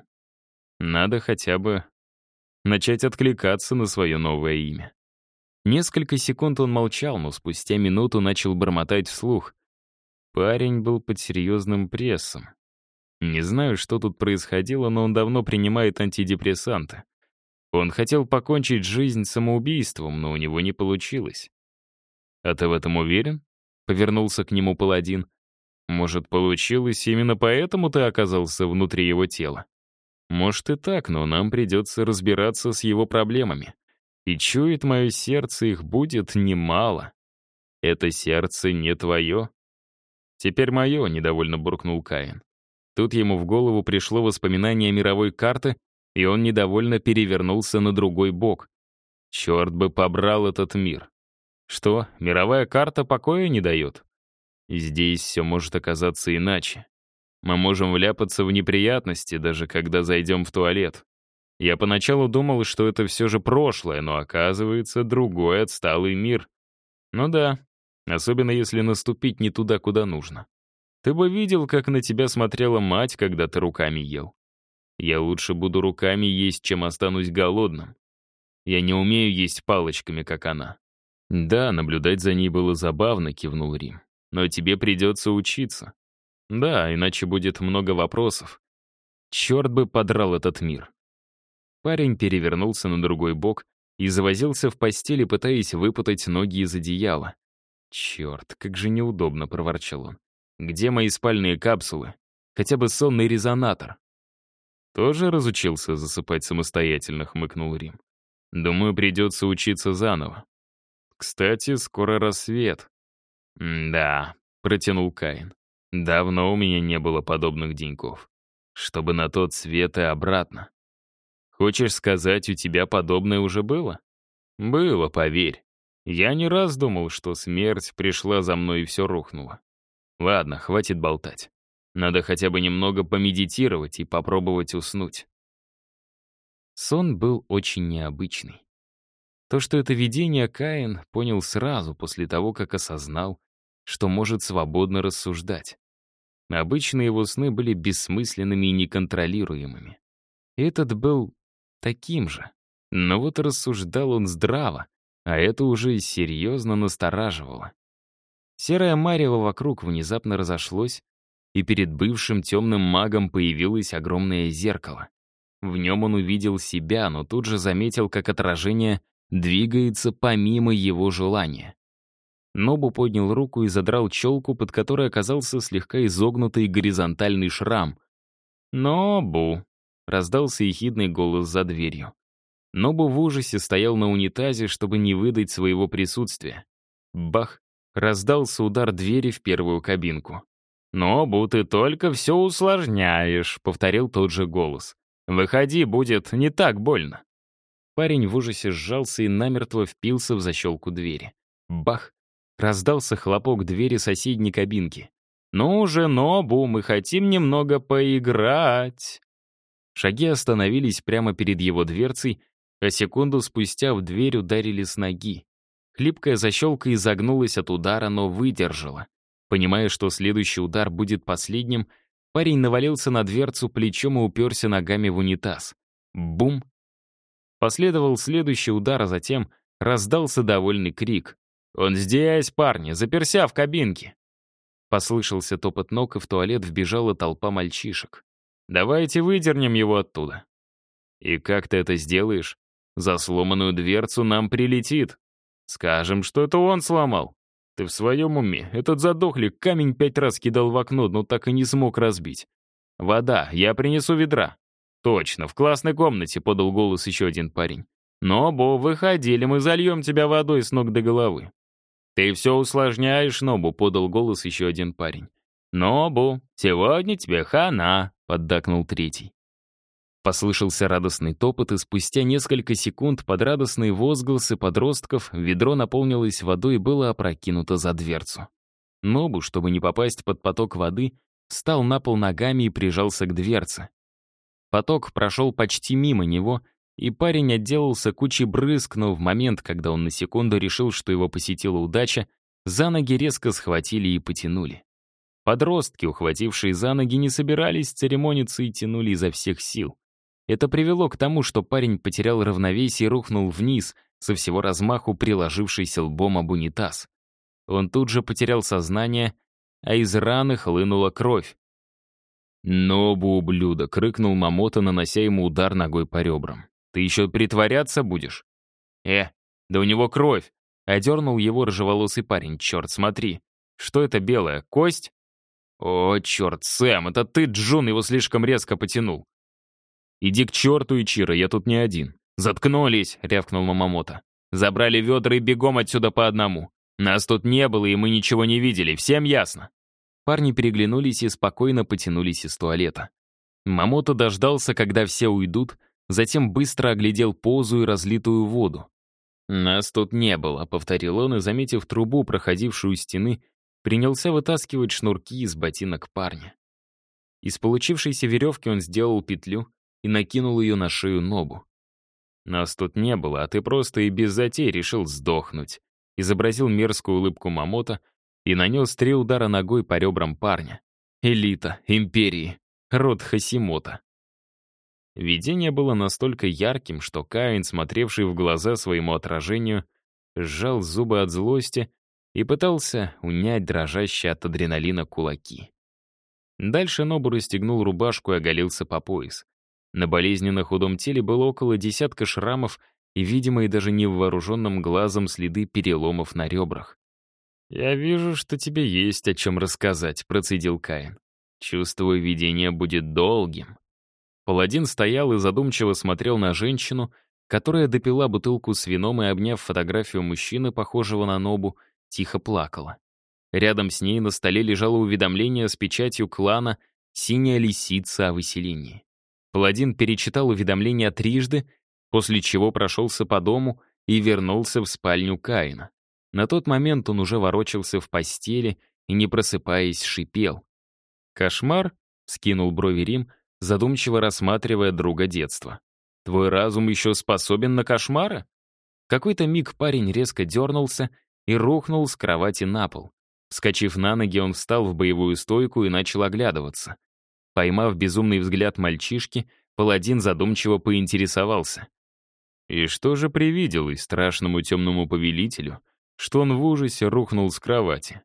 Надо хотя бы начать откликаться на свое новое имя. Несколько секунд он молчал, но спустя минуту начал бормотать вслух. Парень был под серьезным прессом. Не знаю, что тут происходило, но он давно принимает антидепрессанты. Он хотел покончить жизнь самоубийством, но у него не получилось. «А ты в этом уверен?» — повернулся к нему паладин. «Может, получилось, именно поэтому ты оказался внутри его тела? Может и так, но нам придется разбираться с его проблемами. И чует мое сердце, их будет немало. Это сердце не твое». «Теперь мое», — недовольно буркнул Каин. Тут ему в голову пришло воспоминание мировой карты, и он недовольно перевернулся на другой бок. Черт бы побрал этот мир. Что, мировая карта покоя не дает? Здесь все может оказаться иначе. Мы можем вляпаться в неприятности, даже когда зайдем в туалет. Я поначалу думал, что это все же прошлое, но оказывается, другой отсталый мир. Ну да, особенно если наступить не туда, куда нужно. Ты бы видел, как на тебя смотрела мать, когда ты руками ел. Я лучше буду руками есть, чем останусь голодным. Я не умею есть палочками, как она. Да, наблюдать за ней было забавно, кивнул Рим. Но тебе придется учиться. Да, иначе будет много вопросов. Черт бы подрал этот мир. Парень перевернулся на другой бок и завозился в постели, пытаясь выпутать ноги из одеяла. «Черт, как же неудобно», — проворчал он. «Где мои спальные капсулы? Хотя бы сонный резонатор». «Тоже разучился засыпать самостоятельно», — хмыкнул Рим. «Думаю, придется учиться заново. Кстати, скоро рассвет». «Да», — протянул Каин. «Давно у меня не было подобных деньков. Чтобы на тот свет и обратно». «Хочешь сказать, у тебя подобное уже было?» «Было, поверь. Я не раз думал, что смерть пришла за мной и все рухнуло. Ладно, хватит болтать. Надо хотя бы немного помедитировать и попробовать уснуть». Сон был очень необычный. То, что это видение, Каин понял сразу после того, как осознал, что может свободно рассуждать. Обычно его сны были бессмысленными и неконтролируемыми. Этот был таким же. Но вот рассуждал он здраво, а это уже серьезно настораживало. Серое марево вокруг внезапно разошлось, и перед бывшим темным магом появилось огромное зеркало. В нем он увидел себя, но тут же заметил, как отражение двигается помимо его желания. Нобу поднял руку и задрал челку, под которой оказался слегка изогнутый горизонтальный шрам. «Нобу!» — раздался ехидный голос за дверью. Нобу в ужасе стоял на унитазе, чтобы не выдать своего присутствия. Бах! Раздался удар двери в первую кабинку. «Нобу, ты только все усложняешь», — повторил тот же голос. «Выходи, будет не так больно». Парень в ужасе сжался и намертво впился в защелку двери. Бах! Раздался хлопок двери соседней кабинки. «Ну уже, Нобу, мы хотим немного поиграть». Шаги остановились прямо перед его дверцей, а секунду спустя в дверь ударили с ноги. Хлипкая защелка изогнулась от удара, но выдержала. Понимая, что следующий удар будет последним, парень навалился на дверцу плечом и уперся ногами в унитаз. Бум! Последовал следующий удар, а затем раздался довольный крик. «Он здесь, парни! Заперся в кабинке!» Послышался топот ног, и в туалет вбежала толпа мальчишек. «Давайте выдернем его оттуда». «И как ты это сделаешь? За сломанную дверцу нам прилетит. Скажем, что это он сломал. Ты в своем уме? Этот задохлик камень 5 раз кидал в окно, но так и не смог разбить. Вода, я принесу ведра». «Точно, в классной комнате», — подал голос еще один парень. «Нобу, выходили, мы зальем тебя водой с ног до головы». «Ты все усложняешь, Нобу», — подал голос еще один парень. «Нобу, сегодня тебе хана», — поддакнул третий. Послышался радостный топот, и спустя несколько секунд под радостные возгласы подростков ведро наполнилось водой и было опрокинуто за дверцу. Нобу, чтобы не попасть под поток воды, встал на пол ногами и прижался к дверце. Поток прошел почти мимо него, и парень отделался кучей брызг, но в момент, когда он на секунду решил, что его посетила удача, за ноги резко схватили и потянули. Подростки, ухватившие за ноги, не собирались церемониться и тянули изо всех сил. Это привело к тому, что парень потерял равновесие и рухнул вниз, со всего размаху приложившийся лбом об унитаз. Он тут же потерял сознание, а из раны хлынула кровь. «Нобу, ублюдок!» — рыкнул Мамото, нанося ему удар ногой по ребрам. «Ты еще притворяться будешь?» Да у него кровь!» — одернул его рыжеволосый парень. «Черт, смотри! Что это белое? Кость?» «О, черт, Сэм, это ты, Джун, его слишком резко потянул!» «Иди к черту, Ичиро, я тут не один». «Заткнулись!» — рявкнул Мамамото. «Забрали ведра и бегом отсюда по одному. Нас тут не было, и мы ничего не видели, всем ясно?» Парни переглянулись и спокойно потянулись из туалета. Мамото дождался, когда все уйдут, затем быстро оглядел позу и разлитую воду. «Нас тут не было», — повторил он, и, заметив трубу, проходившую у стены, принялся вытаскивать шнурки из ботинок парня. Из получившейся веревки он сделал петлю и накинул ее на шею Нобу. «Нас тут не было, а ты просто и без затей решил сдохнуть», — изобразил мерзкую улыбку Мамото и нанес 3 удара ногой по ребрам парня. Элита, империи, род Хасимото. Видение было настолько ярким, что Каин, смотревший в глаза своему отражению, сжал зубы от злости и пытался унять дрожащие от адреналина кулаки. Дальше Нобу расстегнул рубашку и оголился по пояс. На болезненно худом теле было около 10 шрамов и видимые даже невооруженным глазом следы переломов на ребрах. «Я вижу, что тебе есть о чем рассказать», — процедил Каин. «Чувствую, видение будет долгим». Паладин стоял и задумчиво смотрел на женщину, которая допила бутылку с вином и, обняв фотографию мужчины, похожего на Нобу, тихо плакала. Рядом с ней на столе лежало уведомление с печатью клана «Синяя лисица о выселении». Паладин перечитал уведомление трижды, после чего прошелся по дому и вернулся в спальню Каина. На тот момент он уже ворочался в постели и, не просыпаясь, шипел. «Кошмар?» — скинул брови Рим, задумчиво рассматривая друга детства. «Твой разум еще способен на кошмары?» В какой-то миг парень резко дернулся и рухнул с кровати на пол. Вскочив на ноги, он встал в боевую стойку и начал оглядываться. Поймав безумный взгляд мальчишки, паладин задумчиво поинтересовался. И что же привиделось страшному темному повелителю, что он в ужасе рухнул с кровати?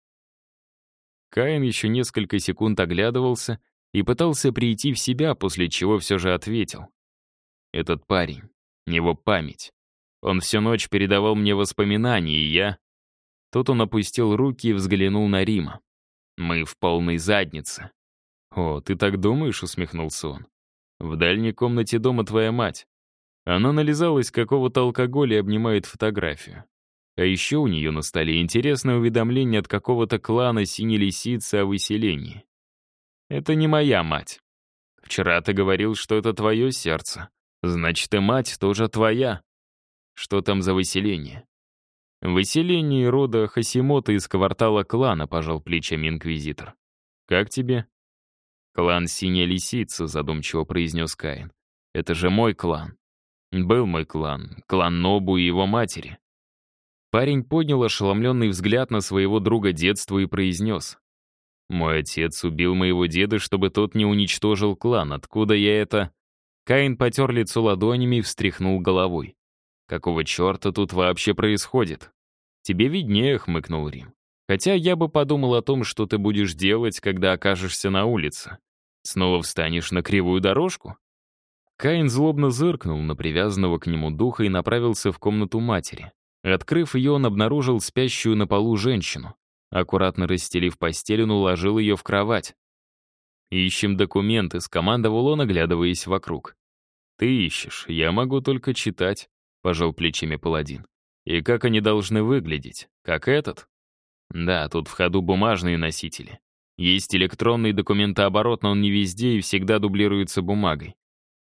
Каин еще несколько секунд оглядывался и пытался прийти в себя, после чего все же ответил. Этот парень, его память. Он всю ночь передавал мне воспоминания, и я... Тут он опустил руки и взглянул на Рима. Мы в полной заднице. «О, ты так думаешь?» — усмехнулся он. «В дальней комнате дома твоя мать. Она нализалась какого-то алкоголя и обнимает фотографию. А еще у нее на столе интересное уведомление от какого-то клана Синей Лисицы о выселении. Это не моя мать. Вчера ты говорил, что это твое сердце. Значит, и мать тоже твоя. Что там за выселение?» «Выселение рода Хасимото из квартала клана», — пожал плечами инквизитор. «Как тебе?» «Клан Синяя Лисица», — задумчиво произнес Каин. «Это же мой клан. Был мой клан, клан Нобу и его матери». Парень поднял ошеломленный взгляд на своего друга детства и произнес. «Мой отец убил моего деда, чтобы тот не уничтожил клан. Откуда я это...» Каин потер лицо ладонями и встряхнул головой. «Какого черта тут вообще происходит?» «Тебе виднее», — хмыкнул Рим. «Хотя я бы подумал о том, что ты будешь делать, когда окажешься на улице. Снова встанешь на кривую дорожку?» Каин злобно зыркнул на привязанного к нему духа и направился в комнату матери. Открыв ее, он обнаружил спящую на полу женщину. Аккуратно расстелив постель, он уложил ее в кровать. «Ищем документы», — скомандовал он, оглядываясь вокруг. «Ты ищешь, я могу только читать», — пожал плечами паладин. «И как они должны выглядеть? Как этот?» «Да, тут в ходу бумажные носители. Есть электронный документооборот, но он не везде и всегда дублируется бумагой.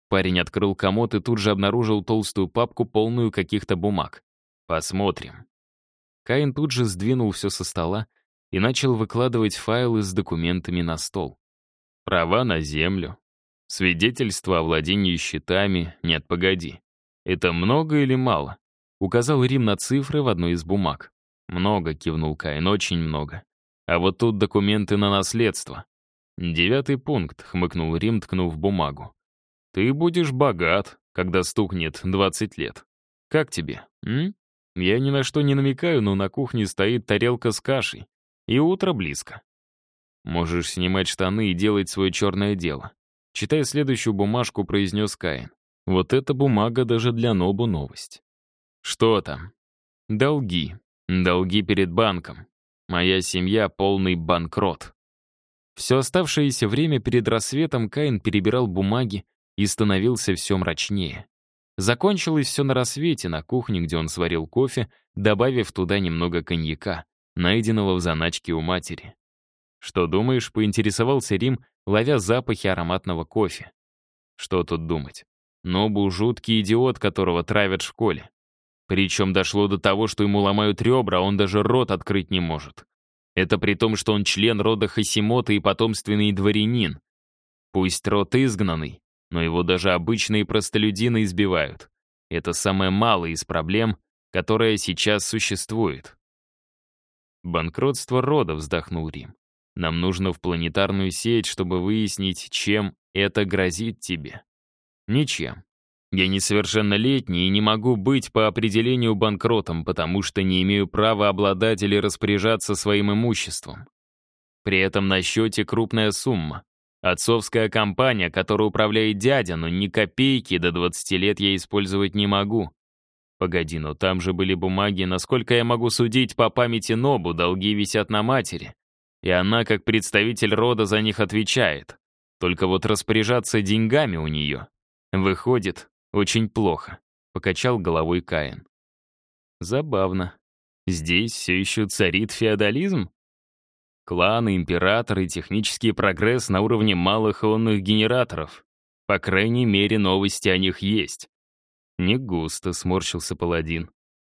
Парень открыл комод и тут же обнаружил толстую папку, полную каких-то бумаг. «Посмотрим». Каин тут же сдвинул все со стола и начал выкладывать файлы с документами на стол. Права на землю. Свидетельство о владении счетами. Нет, погоди. Это много или мало? Указал Рим на цифры в одной из бумаг. Много, кивнул Каин, очень много. А вот тут документы на наследство. 9 пункт, хмыкнул Рим, ткнув бумагу. Ты будешь богат, когда стукнет 20 лет. Как тебе, м? Я ни на что не намекаю, но на кухне стоит тарелка с кашей. И утро близко. Можешь снимать штаны и делать свое черное дело. Читая следующую бумажку, произнес Каин. Вот эта бумага даже для Нобу новость. Что там? Долги. Долги перед банком. Моя семья — полный банкрот. Все оставшееся время перед рассветом Каин перебирал бумаги и становился все мрачнее. Закончилось все на рассвете на кухне, где он сварил кофе, добавив туда немного коньяка, найденного в заначке у матери. «Что думаешь?» — поинтересовался Рим, ловя запахи ароматного кофе. Что тут думать? Нобу — жуткий идиот, которого травят в школе. Причем дошло до того, что ему ломают ребра, а он даже рот открыть не может. Это при том, что он член рода Хасимота и потомственный дворянин. Пусть род изгнанный, но его даже обычные простолюдины избивают. Это самое малое из проблем, которая сейчас существует. «Банкротство рода», — вздохнул Рим. «Нам нужно в планетарную сеть, чтобы выяснить, чем это грозит тебе». «Ничем. Я несовершеннолетний и не могу быть по определению банкротом, потому что не имею права обладать или распоряжаться своим имуществом. При этом на счете крупная сумма. Отцовская компания, которой управляет дядя, но ни копейки до 20 лет я использовать не могу. Погоди, но там же были бумаги, насколько я могу судить по памяти Нобу, долги висят на матери. И она, как представитель рода, за них отвечает. Только вот распоряжаться деньгами у нее выходит очень плохо», — покачал головой Каин. Забавно. Здесь все еще царит феодализм? Кланы, императоры, технический прогресс на уровне малых ионных генераторов. По крайней мере, новости о них есть. Не густо, сморщился паладин.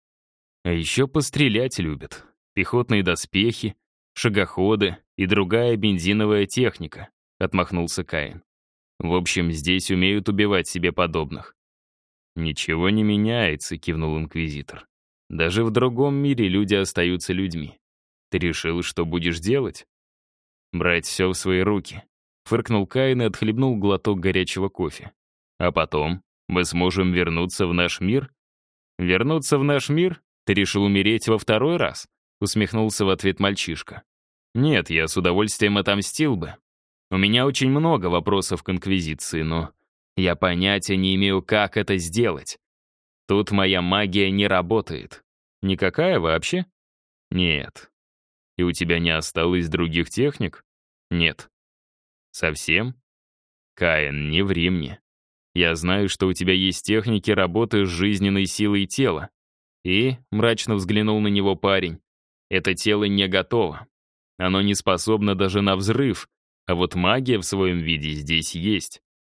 А еще пострелять любят. Пехотные доспехи, шагоходы и другая бензиновая техника, отмахнулся Каин. В общем, здесь умеют убивать себе подобных. «Ничего не меняется», — кивнул инквизитор. «Даже в другом мире люди остаются людьми. Ты решил, что будешь делать?» «Брать все в свои руки», — фыркнул Каин и отхлебнул глоток горячего кофе. «А потом мы сможем вернуться в наш мир?» «Вернуться в наш мир? Ты решил умереть во второй раз?» — усмехнулся в ответ мальчишка. «Нет, я с удовольствием отомстил бы. У меня очень много вопросов к инквизиции, но я понятия не имею, как это сделать. Тут моя магия не работает. Никакая вообще? Нет. И у тебя не осталось других техник? Нет. Совсем? Каин, не ври мне. Я знаю, что у тебя есть техники работы с жизненной силой тела. И, мрачно взглянул на него парень, это тело не готово. Оно не способно даже на взрыв, а вот магия в своем виде здесь есть.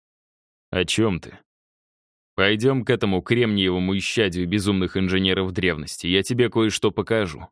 О чем ты? Пойдем к этому кремниевому исчадию безумных инженеров древности, я тебе кое-что покажу.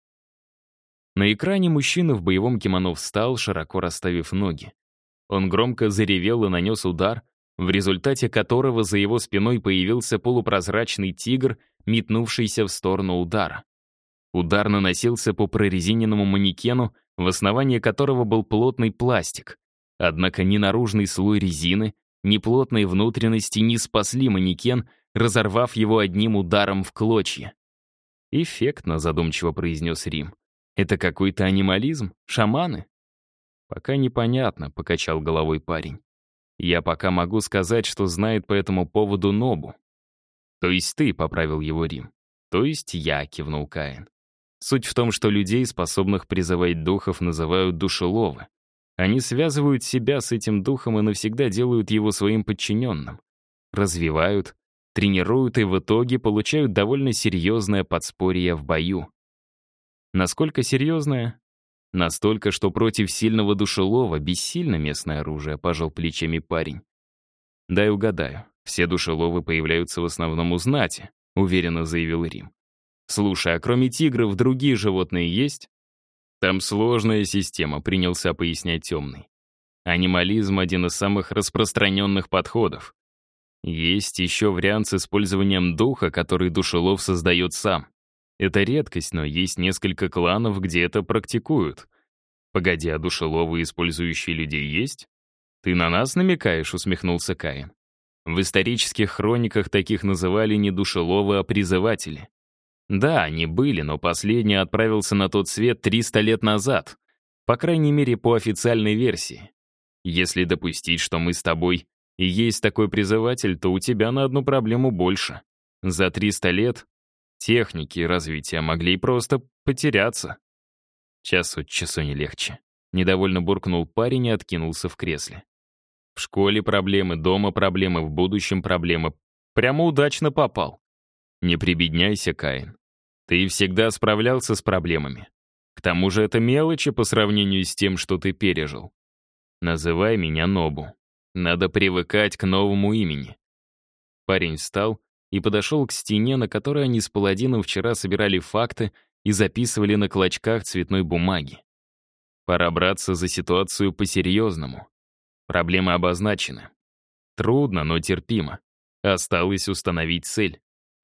На экране мужчина в боевом кимоно встал, широко расставив ноги. Он громко заревел и нанес удар, в результате которого за его спиной появился полупрозрачный тигр, метнувшийся в сторону удара. Удар наносился по прорезиненному манекену, в основании которого был плотный пластик. Однако ни наружный слой резины, ни плотные внутренности не спасли манекен, разорвав его одним ударом в клочья. «Эффектно», — задумчиво произнес Рим. «Это какой-то анимализм? Шаманы?» «Пока непонятно», — покачал головой парень. «Я пока могу сказать, что знает по этому поводу Нобу». «То есть ты», — поправил его Рим. «То есть я», — кивнул Каин. Суть в том, что людей, способных призывать духов, называют душеловы. Они связывают себя с этим духом и навсегда делают его своим подчиненным. Развивают, тренируют и в итоге получают довольно серьезное подспорье в бою. Насколько серьезное? Настолько, что против сильного душелова бессильно местное оружие, пожал плечами парень. «Дай угадаю. Все душеловы появляются в основном у знати», — уверенно заявил Рим. «Слушай, а кроме тигров другие животные есть?» «Там сложная система», — принялся пояснять Темный. «Анимализм — один из самых распространенных подходов. Есть еще вариант с использованием духа, который душелов создает сам. Это редкость, но есть несколько кланов, где это практикуют. Погоди, а душеловы, использующие людей, есть?» «Ты на нас намекаешь?» — усмехнулся Каин. «В исторических хрониках таких называли не душеловы, а призыватели. Да, они были, но последний отправился на тот свет 300 лет назад, по крайней мере, по официальной версии. Если допустить, что мы с тобой и есть такой призыватель, то у тебя на одну проблему больше. За 300 лет техники и развития могли и просто потеряться». Час от часу не легче. Недовольно буркнул парень и откинулся в кресле. В школе проблемы, дома проблемы, в будущем проблемы. Прямо удачно попал. Не прибедняйся, Каин. Ты всегда справлялся с проблемами. К тому же это мелочи по сравнению с тем, что ты пережил. Называй меня Нобу. Надо привыкать к новому имени. Парень встал и подошел к стене, на которой они с паладином вчера собирали факты и записывали на клочках цветной бумаги. Пора браться за ситуацию по-серьезному. Проблемы обозначены. Трудно, но терпимо. Осталось установить цель.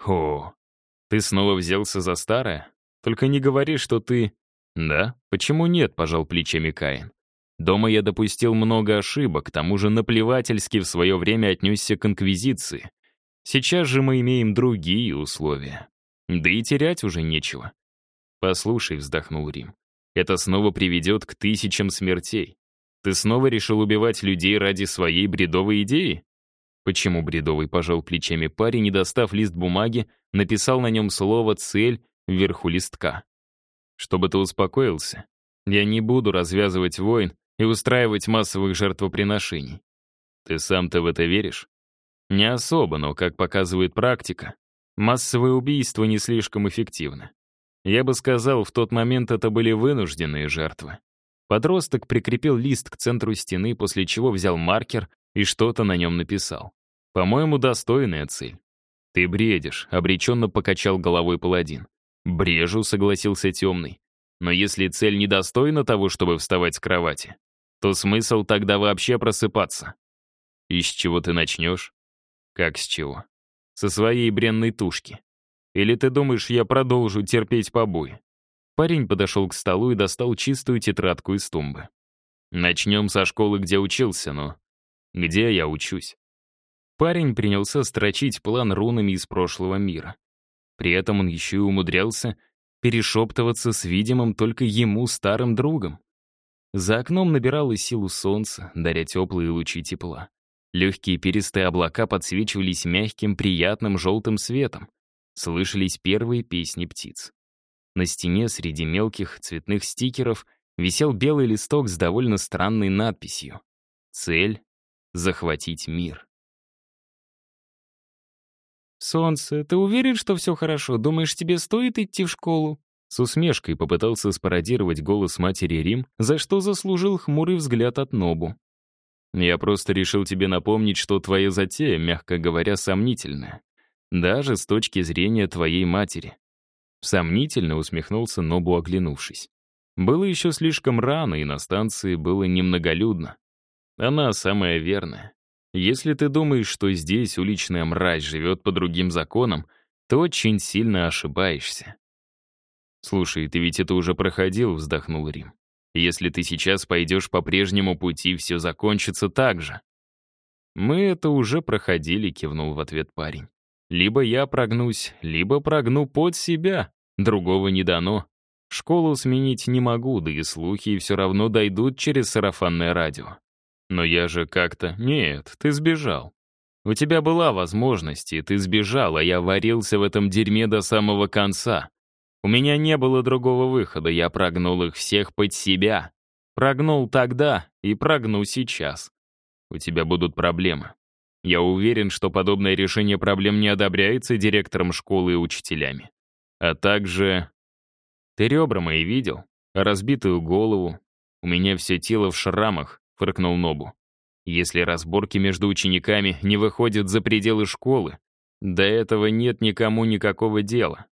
О, ты снова взялся за старое? Только не говори, что ты... Да? Почему нет, пожал плечами Каин. Дома я допустил много ошибок, к тому же наплевательски в свое время отнесся к инквизиции. Сейчас же мы имеем другие условия. Да и терять уже нечего. Послушай, вздохнул Рим, это снова приведет к тысячам смертей. Ты снова решил убивать людей ради своей бредовой идеи? Почему бредовый, пожал плечами парень и, достав лист бумаги, написал на нем слово «цель» вверху листка. Чтобы ты успокоился, я не буду развязывать войн и устраивать массовых жертвоприношений. Ты сам-то в это веришь? Не особо, но, как показывает практика, массовые убийства не слишком эффективны. Я бы сказал, в тот момент это были вынужденные жертвы. Подросток прикрепил лист к центру стены, после чего взял маркер и что-то на нем написал. По-моему, достойная цель. «Ты бредишь», — обреченно покачал головой паладин. «Брежу», — согласился Темный. «Но если цель недостойна того, чтобы вставать с кровати, то смысл тогда вообще просыпаться». «И с чего ты начнешь?» «Как с чего?» «Со своей бренной тушки. Или ты думаешь, я продолжу терпеть побои?» Парень подошел к столу и достал чистую тетрадку из тумбы. «Начнем со школы, где учился, но...» «Где я учусь?» Парень принялся строчить план рунами из прошлого мира. При этом он еще и умудрялся перешептываться с видимым только ему старым другом. За окном набирало силу солнце, даря теплые лучи тепла. Легкие перистые облака подсвечивались мягким, приятным желтым светом. Слышались первые песни птиц. На стене среди мелких цветных стикеров висел белый листок с довольно странной надписью. Цель — захватить мир. «Солнце, ты уверен, что все хорошо? Думаешь, тебе стоит идти в школу?» С усмешкой попытался спародировать голос матери Рим, за что заслужил хмурый взгляд от Нобу. «Я просто решил тебе напомнить, что твоя затея, мягко говоря, сомнительная. Даже с точки зрения твоей матери». Сомнительно усмехнулся Нобу, оглянувшись. Было еще слишком рано, и на станции было немноголюдно. Она самая верная. Если ты думаешь, что здесь уличная мразь живет по другим законам, то очень сильно ошибаешься. «Слушай, ты ведь это уже проходил», — вздохнул Рим. «Если ты сейчас пойдешь по прежнему пути, все закончится так же». «Мы это уже проходили», — кивнул в ответ парень. «Либо я прогнусь, либо прогну под себя. Другого не дано. Школу сменить не могу, да и слухи все равно дойдут через сарафанное радио. Но я же как-то... Нет, ты сбежал. У тебя была возможность, и ты сбежал, а я варился в этом дерьме до самого конца. У меня не было другого выхода, я прогнул их всех под себя. Прогнул тогда и прогну сейчас. У тебя будут проблемы. Я уверен, что подобное решение проблем не одобряется директором школы и учителями. А также... Ты ребра мои видел? Разбитую голову. У меня все тело в шрамах, фыркнул Нобу. Если разборки между учениками не выходят за пределы школы, до этого нет никому никакого дела.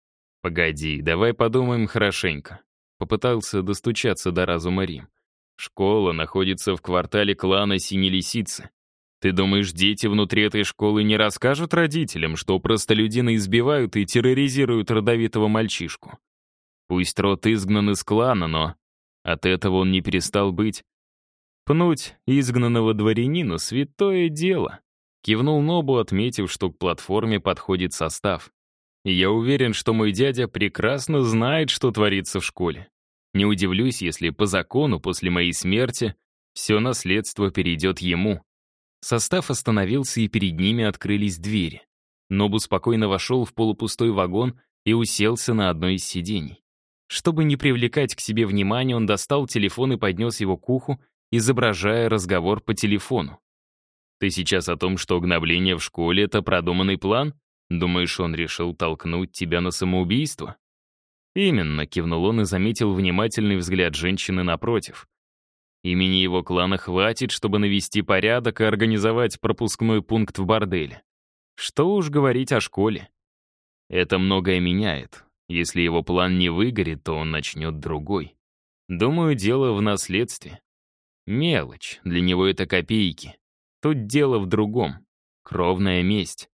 «Погоди, давай подумаем хорошенько», — попытался достучаться до разума Рим. «Школа находится в квартале клана Синей Лисицы. Ты думаешь, дети внутри этой школы не расскажут родителям, что простолюдины избивают и терроризируют родовитого мальчишку? Пусть род изгнан из клана, но от этого он не перестал быть. Пнуть изгнанного дворянина — святое дело», — кивнул Нобу, отметив, что к платформе подходит состав. «И я уверен, что мой дядя прекрасно знает, что творится в школе. Не удивлюсь, если по закону после моей смерти все наследство перейдет ему». Состав остановился, и перед ними открылись двери. Нобу спокойно вошел в полупустой вагон и уселся на одно из сидений. Чтобы не привлекать к себе внимания, он достал телефон и поднес его к уху, изображая разговор по телефону. «Ты сейчас о том, что гнобление в школе — это продуманный план? Думаешь, он решил толкнуть тебя на самоубийство?» «Именно», — кивнул он и заметил внимательный взгляд женщины напротив. «Имени его клана хватит, чтобы навести порядок и организовать пропускной пункт в борделе. Что уж говорить о школе. Это многое меняет. Если его план не выгорит, то он начнет другой. Думаю, дело в наследстве. Мелочь, для него это копейки. Тут дело в другом. Кровная месть.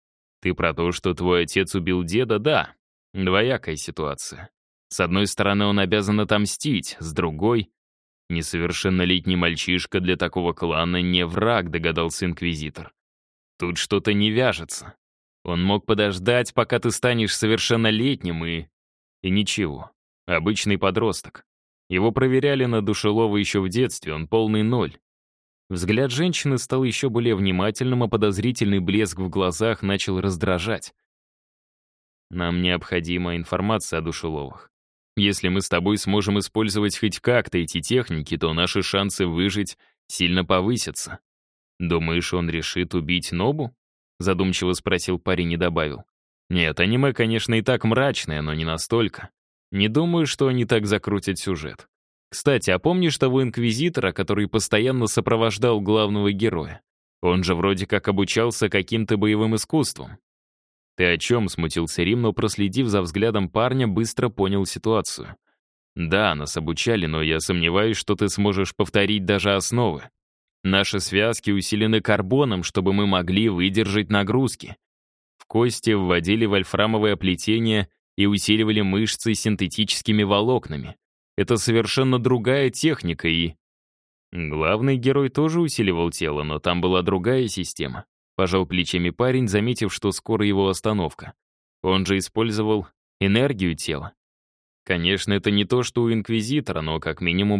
Ты про то, что твой отец убил деда? Да, двоякая ситуация. С одной стороны, он обязан отомстить, с другой — несовершеннолетний мальчишка для такого клана не враг, догадался инквизитор. Тут что-то не вяжется. Он мог подождать, пока ты станешь совершеннолетним, и ничего. Обычный подросток. Его проверяли на Душелова еще в детстве, он полный ноль. Взгляд женщины стал еще более внимательным, а подозрительный блеск в глазах начал раздражать. «Нам необходима информация о Душеловых. Если мы с тобой сможем использовать хоть как-то эти техники, то наши шансы выжить сильно повысятся. Думаешь, он решит убить Нобу?» Задумчиво спросил парень и добавил. «Нет, аниме, конечно, и так мрачное, но не настолько. Не думаю, что они так закрутят сюжет. Кстати, а помнишь того инквизитора, который постоянно сопровождал главного героя? Он же вроде как обучался каким-то боевым искусствам». «Ты о чем?» — смутился Рим, но, проследив за взглядом парня, быстро понял ситуацию. «Да, нас обучали, но я сомневаюсь, что ты сможешь повторить даже основы. Наши связки усилены карбоном, чтобы мы могли выдержать нагрузки. В кости вводили вольфрамовое плетение и усиливали мышцы синтетическими волокнами. Это совершенно другая техника и...» Главный герой тоже усиливал тело, но там была другая система. Пожал плечами парень, заметив, что скоро его остановка. Он же использовал энергию тела. Конечно, это не то, что у Инквизитора, но как минимум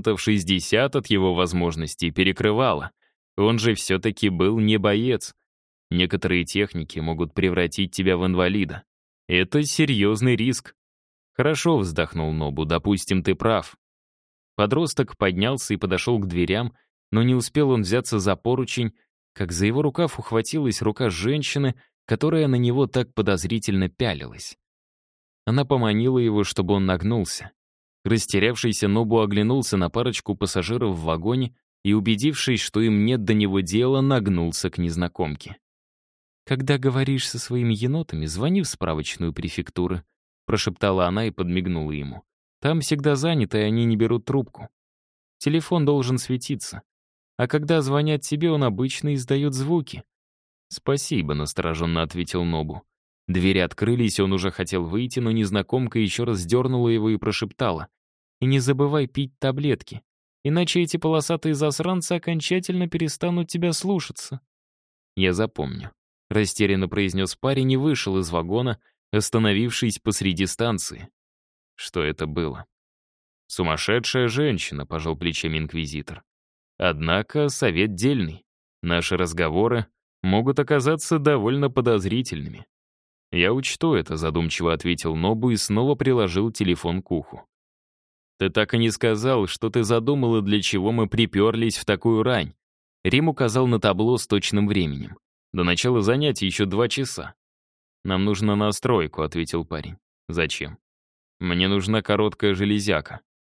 60% от его возможностей перекрывало. Он же все-таки был не боец. Некоторые техники могут превратить тебя в инвалида. Это серьезный риск. «Хорошо», — вздохнул Нобу, — «допустим, ты прав». Подросток поднялся и подошел к дверям, но не успел он взяться за поручень, как за его рукав ухватилась рука женщины, которая на него так подозрительно пялилась. Она поманила его, чтобы он нагнулся. Растерявшийся Нобу оглянулся на парочку пассажиров в вагоне и, убедившись, что им нет до него дела, нагнулся к незнакомке. «Когда говоришь со своими енотами, звони в справочную префектуры», прошептала она и подмигнула ему. «Там всегда занято, и они не берут трубку. Телефон должен светиться. А когда звонят тебе, он обычно издает звуки». «Спасибо», — настороженно ответил Нобу. Двери открылись, он уже хотел выйти, но незнакомка еще раз дернула его и прошептала. «И не забывай пить таблетки, иначе эти полосатые засранцы окончательно перестанут тебя слушаться». «Я запомню», — растерянно произнес парень и вышел из вагона, остановившись посреди станции. Что это было? «Сумасшедшая женщина», — пожал плечами инквизитор. «Однако совет дельный. Наши разговоры могут оказаться довольно подозрительными». «Я учту это», — задумчиво ответил Нобу и снова приложил телефон к уху. «Ты так и не сказал, что ты задумал и для чего мы приперлись в такую рань». Рим указал на табло с точным временем. «До начала занятий еще 2 часа». «Нам нужно на стройку», — ответил парень. «Зачем?» «Мне нужна короткая железяка».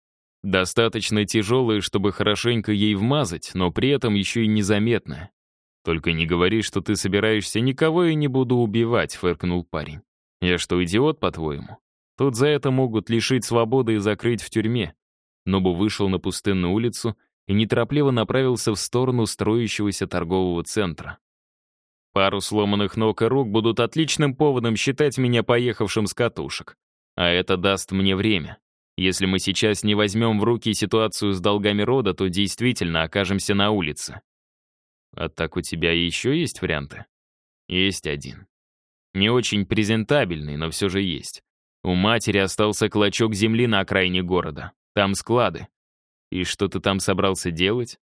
Достаточно тяжелая, чтобы хорошенько ей вмазать, но при этом еще и незаметная. «Только не говори, что ты собираешься, никого я не буду убивать», — фыркнул парень. «Я что, идиот, по-твоему? Тут за это могут лишить свободы и закрыть в тюрьме». Нобу вышел на пустынную улицу и неторопливо направился в сторону строящегося торгового центра. «Пару сломанных ног и рук будут отличным поводом считать меня поехавшим с катушек. А это даст мне время. Если мы сейчас не возьмем в руки ситуацию с долгами рода, то действительно окажемся на улице». «А так у тебя еще есть варианты?» «Есть один. Не очень презентабельный, но все же есть. У матери остался клочок земли на окраине города. Там склады. И что ты там собрался делать?»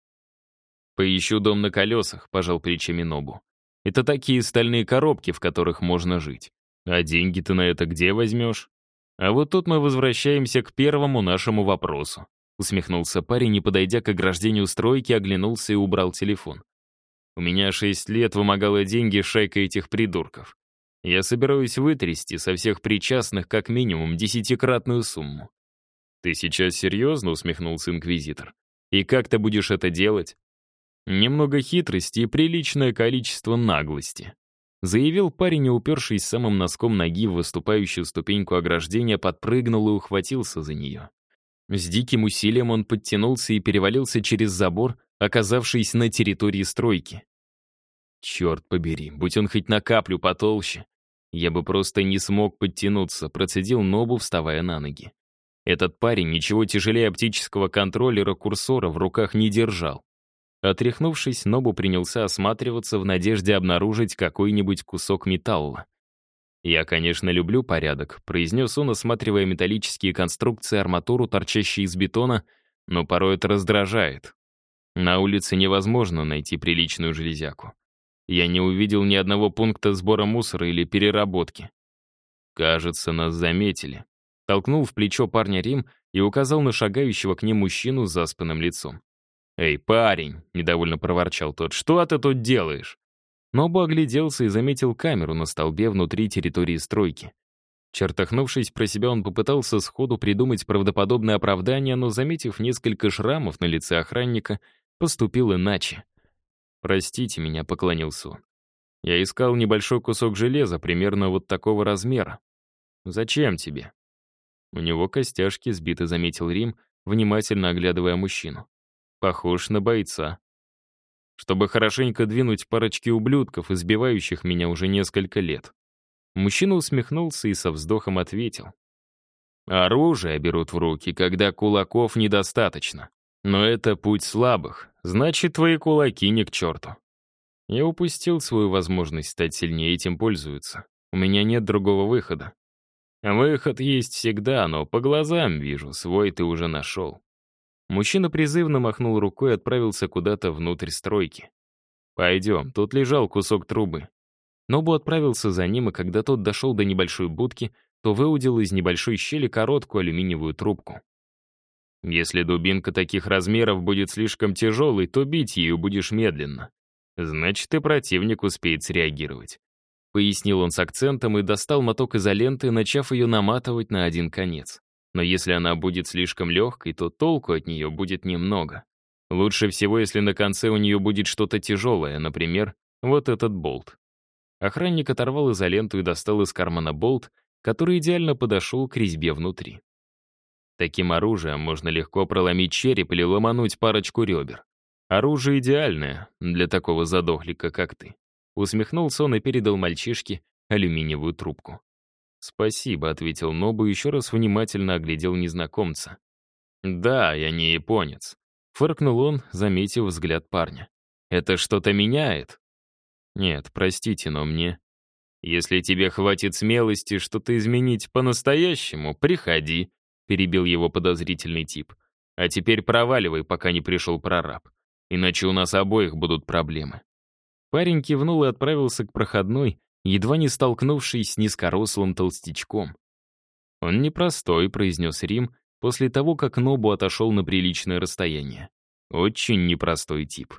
«Поищу дом на колесах», — пожал плечами Нобу. «Это такие стальные коробки, в которых можно жить. А деньги ты на это где возьмешь?» «А вот тут мы возвращаемся к первому нашему вопросу», — усмехнулся парень и, подойдя к ограждению стройки, оглянулся и убрал телефон. «У меня 6 лет вымогала деньги шайка этих придурков. Я собираюсь вытрясти со всех причастных как минимум 10-кратную сумму». «Ты сейчас серьезно?» — усмехнулся инквизитор. «И как ты будешь это делать?» «Немного хитрости и приличное количество наглости», — заявил парень, и, упершись самым носком ноги в выступающую ступеньку ограждения, подпрыгнул и ухватился за нее. С диким усилием он подтянулся и перевалился через забор, оказавшись на территории стройки. «Черт побери, будь он хоть на каплю потолще, я бы просто не смог подтянуться», — процедил Нобу, вставая на ноги. Этот парень ничего тяжелее оптического контроллера-курсора в руках не держал. Отряхнувшись, Нобу принялся осматриваться в надежде обнаружить какой-нибудь кусок металла. «Я, конечно, люблю порядок», — произнес он, осматривая металлические конструкции, арматуру, торчащие из бетона, но порой это раздражает. На улице невозможно найти приличную железяку. Я не увидел ни одного пункта сбора мусора или переработки. «Кажется, нас заметили», — толкнул в плечо парня Рим и указал на шагающего к ним мужчину с заспанным лицом. «Эй, парень!» — недовольно проворчал тот. «Что ты тут делаешь?» Нобу огляделся и заметил камеру на столбе внутри территории стройки. Чертахнувшись про себя, он попытался сходу придумать правдоподобное оправдание, но, заметив несколько шрамов на лице охранника, поступил иначе. «Простите меня», — поклонился он. «Я искал небольшой кусок железа, примерно вот такого размера». «Зачем тебе?» «У него костяшки сбиты», — заметил Рим, внимательно оглядывая мужчину. «Похож на бойца. Чтобы хорошенько двинуть парочки ублюдков, избивающих меня уже несколько лет». Мужчина усмехнулся и со вздохом ответил. «Оружие берут в руки, когда кулаков недостаточно. Но это путь слабых, значит, твои кулаки не к черту. Я упустил свою возможность стать сильнее, этим пользуются. У меня нет другого выхода. Выход есть всегда, но по глазам вижу, свой ты уже нашел». Мужчина призывно махнул рукой и отправился куда-то внутрь стройки. «Пойдем, тут лежал кусок трубы». Нобу отправился за ним, и когда тот дошел до небольшой будки, то выудил из небольшой щели короткую алюминиевую трубку. «Если дубинка таких размеров будет слишком тяжелой, то бить ею будешь медленно. Значит, и противник успеет среагировать», — пояснил он с акцентом и достал моток изоленты, начав ее наматывать на один конец. «Но если она будет слишком легкой, то толку от нее будет немного. Лучше всего, если на конце у нее будет что-то тяжелое, например, вот этот болт». Охранник оторвал изоленту и достал из кармана болт, который идеально подошел к резьбе внутри. Таким оружием можно легко проломить череп или ломануть парочку ребер. Оружие идеальное для такого задохлика, как ты. Усмехнулся он и передал мальчишке алюминиевую трубку. «Спасибо», — ответил Нобу и еще раз внимательно оглядел незнакомца. «Да, я не японец», — фыркнул он, заметив взгляд парня. «Это что-то меняет?» «Нет, простите, но мне...» «Если тебе хватит смелости что-то изменить по-настоящему, приходи», — перебил его подозрительный тип. «А теперь проваливай, пока не пришел прораб. Иначе у нас обоих будут проблемы». Парень кивнул и отправился к проходной, едва не столкнувшись с низкорослым толстячком. «Он непростой», — произнес Рим, после того, как Нобу отошел на приличное расстояние. «Очень непростой тип».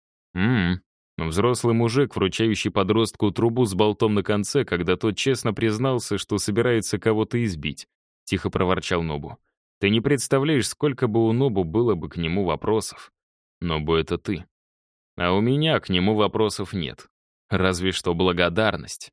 Взрослый мужик, вручающий подростку трубу с болтом на конце, когда тот честно признался, что собирается кого-то избить», — тихо проворчал Нобу. Ты не представляешь, сколько бы у Нобу было бы к нему вопросов. Нобу — это ты. А у меня к нему вопросов нет. Разве что благодарность.